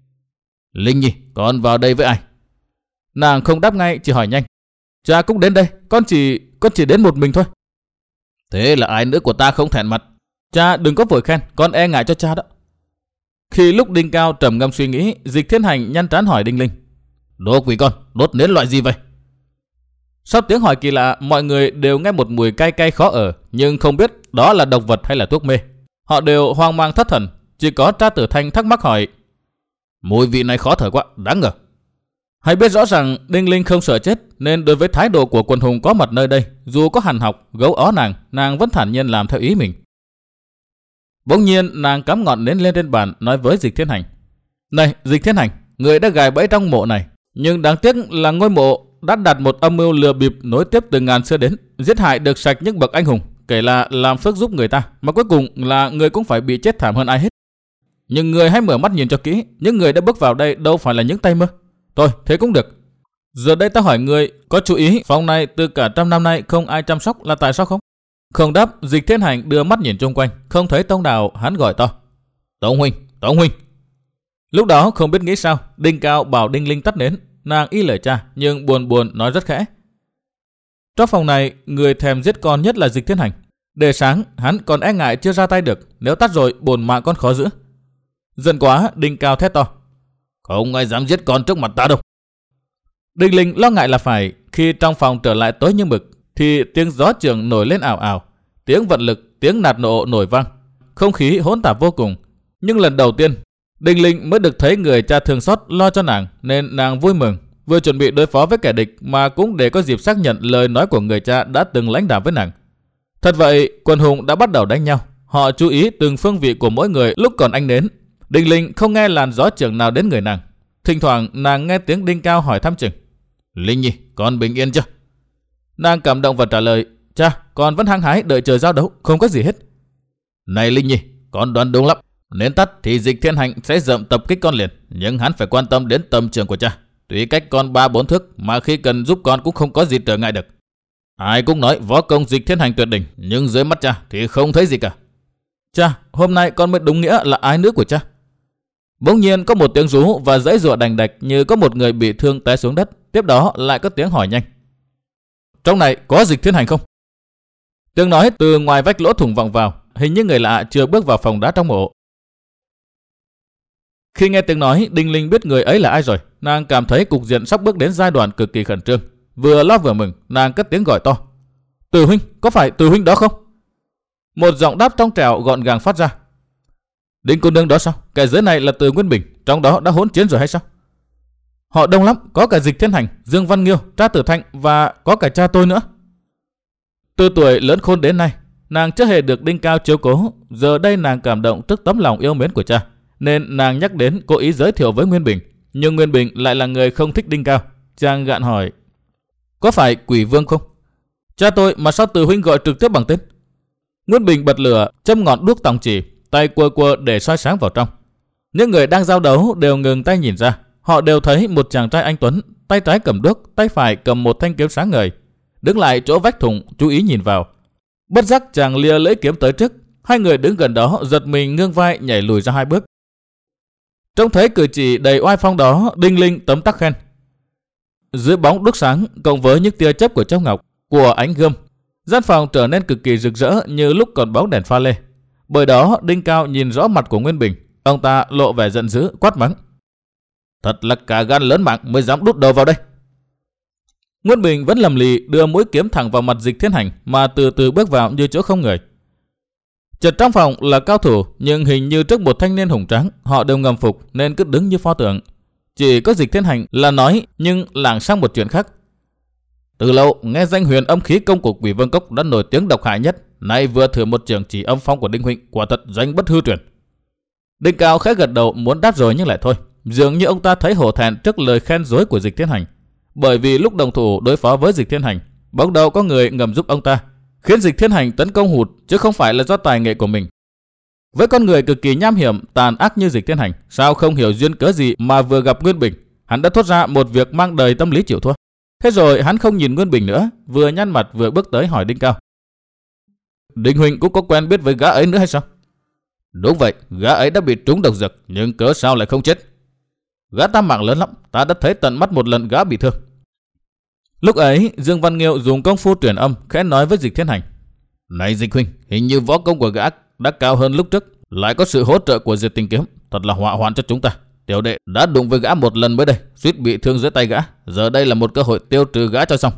Linh nhi, con vào đây với ai? Nàng không đáp ngay, chỉ hỏi nhanh. Cha cũng đến đây, con chỉ con chỉ đến một mình thôi. Thế là ai nữa của ta không thẹn mặt. Cha đừng có vội khen, con e ngại cho cha đó. Khi lúc Đinh Cao trầm ngâm suy nghĩ, Dịch Thiên Hành nhăn trán hỏi Đinh Linh. Đồ quỷ con, đốt nến loại gì vậy? Sau tiếng hỏi kỳ lạ, mọi người đều nghe một mùi cay cay khó ở, nhưng không biết đó là độc vật hay là thuốc mê. Họ đều hoang mang thất thần. Chỉ có Tra Tử Thanh thắc mắc hỏi. Mùi vị này khó thở quá, đáng ngờ. Hãy biết rõ rằng Đinh Linh không sợ chết, nên đối với thái độ của quần hùng có mặt nơi đây, dù có hằn học, gấu ó nàng, nàng vẫn thản nhiên làm theo ý mình. Bỗng nhiên nàng cắm ngọn nến lên trên bàn, nói với Dịch Thiên Hành. Này Dịch Thiên Hành, người đã gài bẫy trong mộ này, nhưng đáng tiếc là ngôi mộ đã đặt một âm mưu lừa bịp nối tiếp từ ngàn xưa đến, giết hại được sạch những bậc anh hùng, kể là làm phước giúp người ta, mà cuối cùng là người cũng phải bị chết thảm hơn ai hết. Nhưng người hãy mở mắt nhìn cho kỹ, những người đã bước vào đây đâu phải là những tay mơ. Thôi, thế cũng được. Giờ đây ta hỏi người, có chú ý phòng này từ cả trăm năm nay không ai chăm sóc là tại sao không? Không đáp, Dịch Thiên Hành đưa mắt nhìn chung quanh, không thấy Tông Đào, hắn gọi to. Tông huynh, Tông huynh. Lúc đó không biết nghĩ sao, Đinh Cao bảo Đinh Linh tắt nến, nàng y lời cha nhưng buồn buồn nói rất khẽ. Trong phòng này, người thèm giết con nhất là Dịch Thiên Hành. Để sáng, hắn còn e ngại chưa ra tay được, nếu tắt rồi bổn mạng con khó giữ. Giận quá, Đinh Cao thét to. Không ai dám giết con trước mặt ta đâu. Đinh Linh lo ngại là phải, khi trong phòng trở lại tối như mực, thì tiếng gió trường nổi lên ảo ảo, tiếng vận lực, tiếng nạt nộ nổi vang, không khí hỗn tạp vô cùng. Nhưng lần đầu tiên, Đinh Linh mới được thấy người cha thương xót lo cho nàng, nên nàng vui mừng, vừa chuẩn bị đối phó với kẻ địch mà cũng để có dịp xác nhận lời nói của người cha đã từng lãnh đạo với nàng. Thật vậy, quần hùng đã bắt đầu đánh nhau. Họ chú ý từng phương vị của mỗi người lúc còn ánh nến. Đinh Linh không nghe làn gió trường nào đến người nàng. Thỉnh thoảng nàng nghe tiếng Đinh Cao hỏi thăm chừng. Linh nhi, con bình yên chưa? Nàng cảm động và trả lời. Cha, con vẫn hăng hái đợi chờ giao đấu, không có gì hết. Này Linh nhi, con đoán đúng lắm. Nếu tắt thì Dịch Thiên Hành sẽ dậm tập kích con liền, nhưng hắn phải quan tâm đến tâm trường của cha. Tuy cách con ba bốn thước mà khi cần giúp con cũng không có gì trở ngại được. Ai cũng nói võ công Dịch Thiên Hành tuyệt đỉnh, nhưng dưới mắt cha thì không thấy gì cả. Cha, hôm nay con mới đúng nghĩa là ái nữ của cha. Bỗng nhiên có một tiếng rú và giãy giụa đành đạch như có một người bị thương té xuống đất. Tiếp đó lại có tiếng hỏi nhanh. Trong này có Dịch Thiên Hành không? Tiếng nói từ ngoài vách lỗ thủng vọng vào, hình như người lạ chưa bước vào phòng đá trong mộ. Khi nghe tiếng nói, Đinh Linh biết người ấy là ai rồi. Nàng cảm thấy cục diện sắp bước đến giai đoạn cực kỳ khẩn trương. Vừa lo vừa mừng, nàng cất tiếng gọi to. Từ huynh, có phải Từ huynh đó không? Một giọng đáp trong trẻo gọn gàng phát ra. Đinh cô nương đó sao? Kẻ dưới này là Từ Nguyên Bình, trong đó đã hỗn chiến rồi hay sao? Họ đông lắm, có cả Dịch Thiên Hành, Dương Văn Nghiêu, Tra Tử Thanh và có cả cha tôi nữa. Từ tuổi lớn khôn đến nay, nàng chưa hề được Đinh Cao chiếu cố. Giờ đây nàng cảm động trước tấm lòng yêu mến của cha, nên nàng nhắc đến cố ý giới thiệu với Nguyên Bình. Nhưng Nguyên Bình lại là người không thích Đinh Cao. Chàng gạn hỏi. Có phải Quỷ Vương không? Cha tôi mà sao Từ huynh gọi trực tiếp bằng tên? Nguyên Bình bật lửa, châm ngọn đuốc tòng chỉ, tay quơ quơ để soi sáng vào trong. Những người đang giao đấu đều ngừng tay nhìn ra. Họ đều thấy một chàng trai anh tuấn, tay trái cầm đuốc, tay phải cầm một thanh kiếm sáng ngời, đứng lại chỗ vách thùng chú ý nhìn vào. Bất giác chàng lia lưỡi kiếm tới trước. Hai người đứng gần đó giật mình ngương vai nhảy lùi ra hai bước. Trông thấy cử chỉ đầy oai phong đó, Đinh Linh tấm tắc khen. Dưới bóng đuốc sáng cộng với những tia chớp của Châu Ngọc, của ánh gươm, gian phòng trở nên cực kỳ rực rỡ như lúc còn bóng đèn pha lê. Bởi đó Đinh Cao nhìn rõ mặt của Nguyên Bình, ông ta lộ vẻ giận dữ quát mắng. Thật là cả gan lớn mạng mới dám đút đầu vào đây. Nguyên Bình vẫn lầm lì đưa mũi kiếm thẳng vào mặt Dịch Thiên Hành mà từ từ bước vào như chỗ không người. Chợt trong phòng là cao thủ, nhưng hình như trước một thanh niên hùng tráng, họ đều ngầm phục nên cứ đứng như pho tượng. Chỉ có Dịch Thiên Hành là nói nhưng lảng sang một chuyện khác. Từ lâu nghe danh huyền âm khí công của Quỷ Vương Cốc đã nổi tiếng độc hại nhất, nay vừa thử một trường chỉ âm phong của Đinh huynh, quả thật danh bất hư truyền. Đinh Cao khẽ gật đầu muốn đáp rồi nhưng lại thôi, dường như ông ta thấy hổ thẹn trước lời khen dối của Dịch Thiên Hành. Bởi vì lúc đồng thủ đối phó với Dịch Thiên Hành, bỗng đầu có người ngầm giúp ông ta, khiến Dịch Thiên Hành tấn công hụt chứ không phải là do tài nghệ của mình. Với con người cực kỳ nham hiểm, tàn ác như Dịch Thiên Hành, sao không hiểu duyên cớ gì mà vừa gặp Nguyên Bình, hắn đã thốt ra một việc mang đầy tâm lý chịu thua. Thế rồi hắn không nhìn Nguyên Bình nữa, vừa nhăn mặt vừa bước tới hỏi Đinh Cao. Đinh huynh cũng có quen biết với gã ấy nữa hay sao? Đúng vậy, gã ấy đã bị trúng độc dược, nhưng cớ sao lại không chết? Gã ta mạng lớn lắm, ta đã thấy tận mắt một lần gã bị thương. Lúc ấy Dương Văn Nghiêu dùng công phu truyền âm khẽ nói với Dịch Thiên Hành. Này Dịch huynh, hình như võ công của gã đã cao hơn lúc trước, lại có sự hỗ trợ của Diệt Tình kiếm, thật là họa hoạn cho chúng ta. Tiểu đệ đã đụng với gã một lần mới đây, suýt bị thương dưới tay gã, giờ đây là một cơ hội tiêu trừ gã cho xong.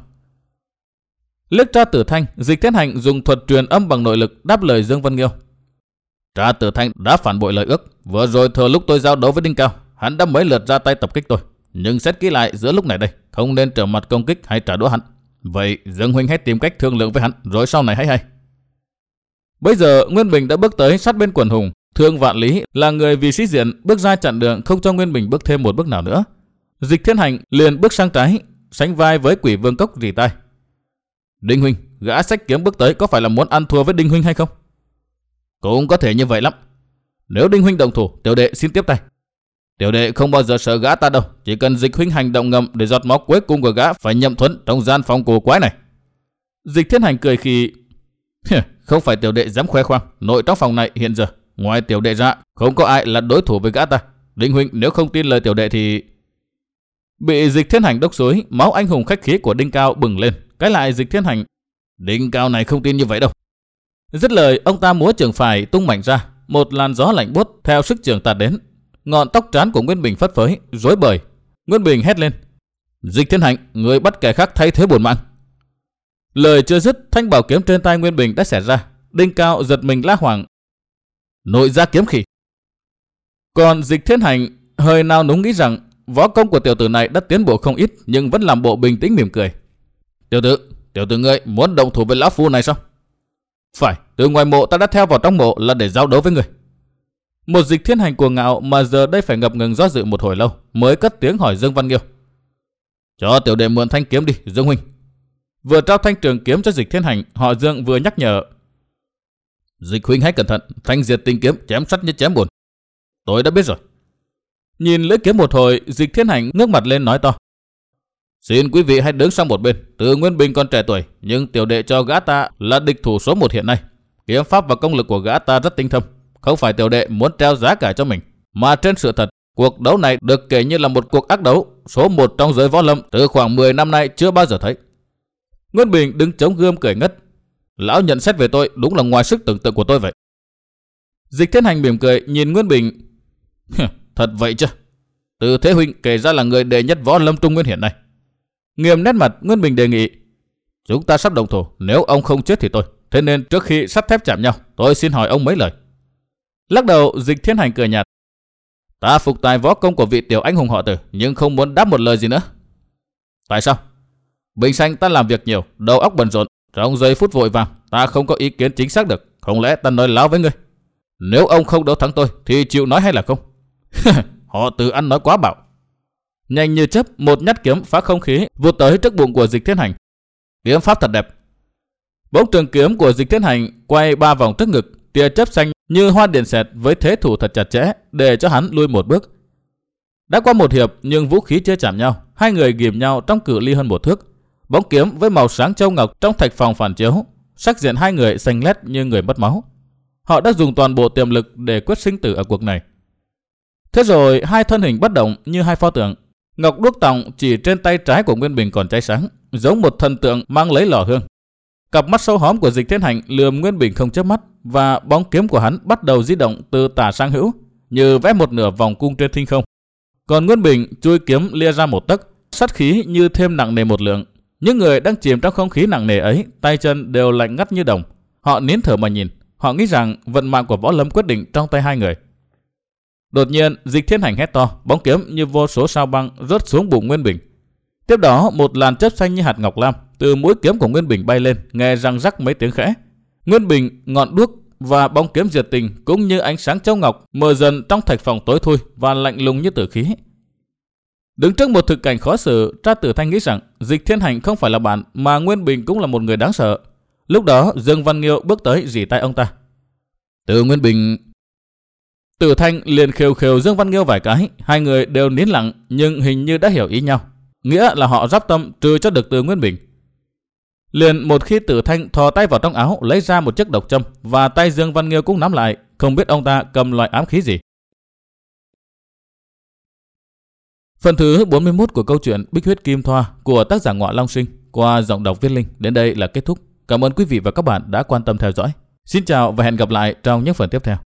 Liếc Tra Tử Thanh, Dịch Thiên Hành dùng thuật truyền âm bằng nội lực đáp lời Dương Văn Nghiêu. Tra Tử Thanh đã phản bội lời ước, vừa rồi thừa lúc tôi giao đấu với Đinh Cao, hắn đã mấy lượt ra tay tập kích tôi, nhưng xét kỹ lại giữa lúc này đây, không nên trở mặt công kích hay trả đũa hắn. Vậy Dương huynh hãy tìm cách thương lượng với hắn, rồi sau này hãy hay. Bây giờ Nguyên Bình đã bước tới sát bên quần hùng. Thương Vạn Lý là người vì sĩ diện bước ra chặn đường, không cho Nguyên Bình bước thêm một bước nào nữa. Dịch Thiên Hành liền bước sang trái, sánh vai với Quỷ Vương Cốc rỉ tai. Đinh huynh, gã xách kiếm bước tới có phải là muốn ăn thua với Đinh huynh hay không? Cũng có thể như vậy lắm. Nếu Đinh huynh động thủ, tiểu đệ xin tiếp tay. Tiểu đệ không bao giờ sợ gã ta đâu, chỉ cần Dịch huynh hành động ngầm để giọt máu cuối cùng của gã phải nhậm thuẫn trong gian phòng cổ quái này. Dịch Thiên Hành cười khi không phải tiểu đệ dám khoe khoang, nội trong phòng này hiện giờ ngoài tiểu đệ ra không có ai là đối thủ với gã ta. Đinh huynh nếu không tin lời tiểu đệ thì... Bị Dịch Thiên Hành đốc xối, máu anh hùng khách khí của Đinh Cao bừng lên. Cái lại Dịch Thiên Hành, Đinh Cao này không tin như vậy đâu. Dứt lời, ông ta múa trường phải tung mạnh ra, một làn gió lạnh buốt theo sức trường tạt đến. Ngọn tóc trán của Nguyên Bình phất phới, rối bời. Nguyên Bình hét lên. Dịch Thiên Hành, người bắt kẻ khác thay thế bổn mạng. Lời chưa dứt, thanh bảo kiếm trên tay Nguyên Bình đã xẻ ra. Đinh Cao giật mình la hoảng. Nội ra kiếm khỉ. Còn Dịch Thiên Hành hơi nào núng nghĩ rằng võ công của tiểu tử này đã tiến bộ không ít, nhưng vẫn làm bộ bình tĩnh mỉm cười. Tiểu tử, tiểu tử ngươi muốn động thủ với lão phu này sao? Phải, từ ngoài mộ ta đã theo vào trong mộ là để giao đấu với người. Một Dịch Thiên Hành cuồng ngạo mà giờ đây phải ngập ngừng do dự một hồi lâu mới cất tiếng hỏi Dương Văn Nghiêu. Cho tiểu đệ mượn thanh kiếm đi, Dương huynh. Vừa trao thanh trường kiếm cho Dịch Thiên Hành, họ Dương vừa nhắc nhở. Dịch huynh hãy cẩn thận, thanh Diệt Tình kiếm chém sắt như chém bùn. Tôi đã biết rồi. Nhìn lưỡi kiếm một hồi, Dịch Thiên Hành ngước mặt lên nói to. Xin quý vị hãy đứng sang một bên. Từ Nguyên Bình còn trẻ tuổi, nhưng tiểu đệ cho gã ta là địch thủ số một hiện nay. Kiếm pháp và công lực của gã ta rất tinh thâm. Không phải tiểu đệ muốn treo giá cả cho mình, mà trên sự thật, cuộc đấu này được kể như là một cuộc ác đấu số một trong giới võ lâm từ khoảng mười năm nay chưa bao giờ thấy. Nguyên Bình đứng chống gươm cười ngất. Lão nhận xét về tôi đúng là ngoài sức tưởng tượng của tôi vậy. Dịch Thiên Hành mỉm cười nhìn Nguyên Bình. Thật vậy chứ? Từ Thế huynh kể ra là người đệ nhất võ lâm Trung Nguyên hiện nay. Nghiêm nét mặt, Nguyên Bình đề nghị. Chúng ta sắp đồng thủ, nếu ông không chết thì tôi. Thế nên trước khi sắt thép chạm nhau, tôi xin hỏi ông mấy lời. Lắc đầu, Dịch Thiên Hành cười nhạt. Ta phục tài võ công của vị tiểu anh hùng họ Từ, nhưng không muốn đáp một lời gì nữa. Tại sao? Bình sanh ta làm việc nhiều, đầu óc bận rộn, trong giây phút vội vàng, ta không có ý kiến chính xác được. Không lẽ ta nói láo với ngươi? Nếu ông không đấu thắng tôi thì chịu nói hay là không? Họ Từ ăn nói quá bạo. Nhanh như chớp, một nhát kiếm phá không khí vụt tới trước bụng của Dịch Thiên Hành. Kiếm pháp thật đẹp. Bỗng trường kiếm của Dịch Thiên Hành quay ba vòng trước ngực, tia chớp xanh như hoa điện xẹt với thế thủ thật chặt chẽ để cho hắn lui một bước. Đã qua một hiệp nhưng vũ khí chưa chạm nhau, hai người ghìm nhau trong cự ly hơn một thước. Bóng kiếm với màu sáng châu ngọc trong thạch phòng phản chiếu, sắc diện hai người xanh lét như người mất máu. Họ đã dùng toàn bộ tiềm lực để quyết sinh tử ở cuộc này. Thế rồi hai thân hình bất động như hai pho tượng. Ngọc đuốc tòng chỉ trên tay trái của Nguyên Bình còn cháy sáng, giống một thần tượng mang lấy lò hương. Cặp mắt sâu hóm của Dịch Thiên Hành lườm Nguyên Bình không chớp mắt, và bóng kiếm của hắn bắt đầu di động từ tả sang hữu, như vẽ một nửa vòng cung trên thinh không. Còn Nguyên Bình chui kiếm lia ra một tấc, sát khí như thêm nặng nề một lượng. Những người đang chìm trong không khí nặng nề ấy, tay chân đều lạnh ngắt như đồng. Họ nín thở mà nhìn, họ nghĩ rằng vận mạng của Võ Lâm quyết định trong tay hai người. Đột nhiên, Dịch Thiên Hành hét to, bóng kiếm như vô số sao băng rớt xuống bụng Nguyên Bình. Tiếp đó, một làn chớp xanh như hạt ngọc lam từ mũi kiếm của Nguyên Bình bay lên, nghe răng rắc mấy tiếng khẽ. Nguyên Bình, ngọn đuốc và bóng kiếm diệt tình cũng như ánh sáng châu ngọc mờ dần trong thạch phòng tối thui và lạnh lùng như tử khí. Đứng trước một thực cảnh khó xử, Tra Tử Thanh nghĩ rằng Dịch Thiên Hành không phải là bạn, mà Nguyên Bình cũng là một người đáng sợ. Lúc đó, Dương Văn Nghiêu bước tới rỉ tai ông ta. Từ Nguyên Bình... Tử Thanh liền khều khều Dương Văn Nghiêu vài cái, hai người đều nín lặng nhưng hình như đã hiểu ý nhau, nghĩa là họ giáp tâm trừ cho được Từ Nguyên Bình. Liền một khi Tử Thanh thò tay vào trong áo lấy ra một chiếc độc châm, và tay Dương Văn Nghiêu cũng nắm lại, không biết ông ta cầm loại ám khí gì. Phần thứ bốn mươi mốt của câu chuyện Bích Huyết Kim Thoa của tác giả Ngọa Long Sinh qua giọng đọc Viết Linh đến đây là kết thúc. Cảm ơn quý vị và các bạn đã quan tâm theo dõi. Xin chào và hẹn gặp lại trong những phần tiếp theo.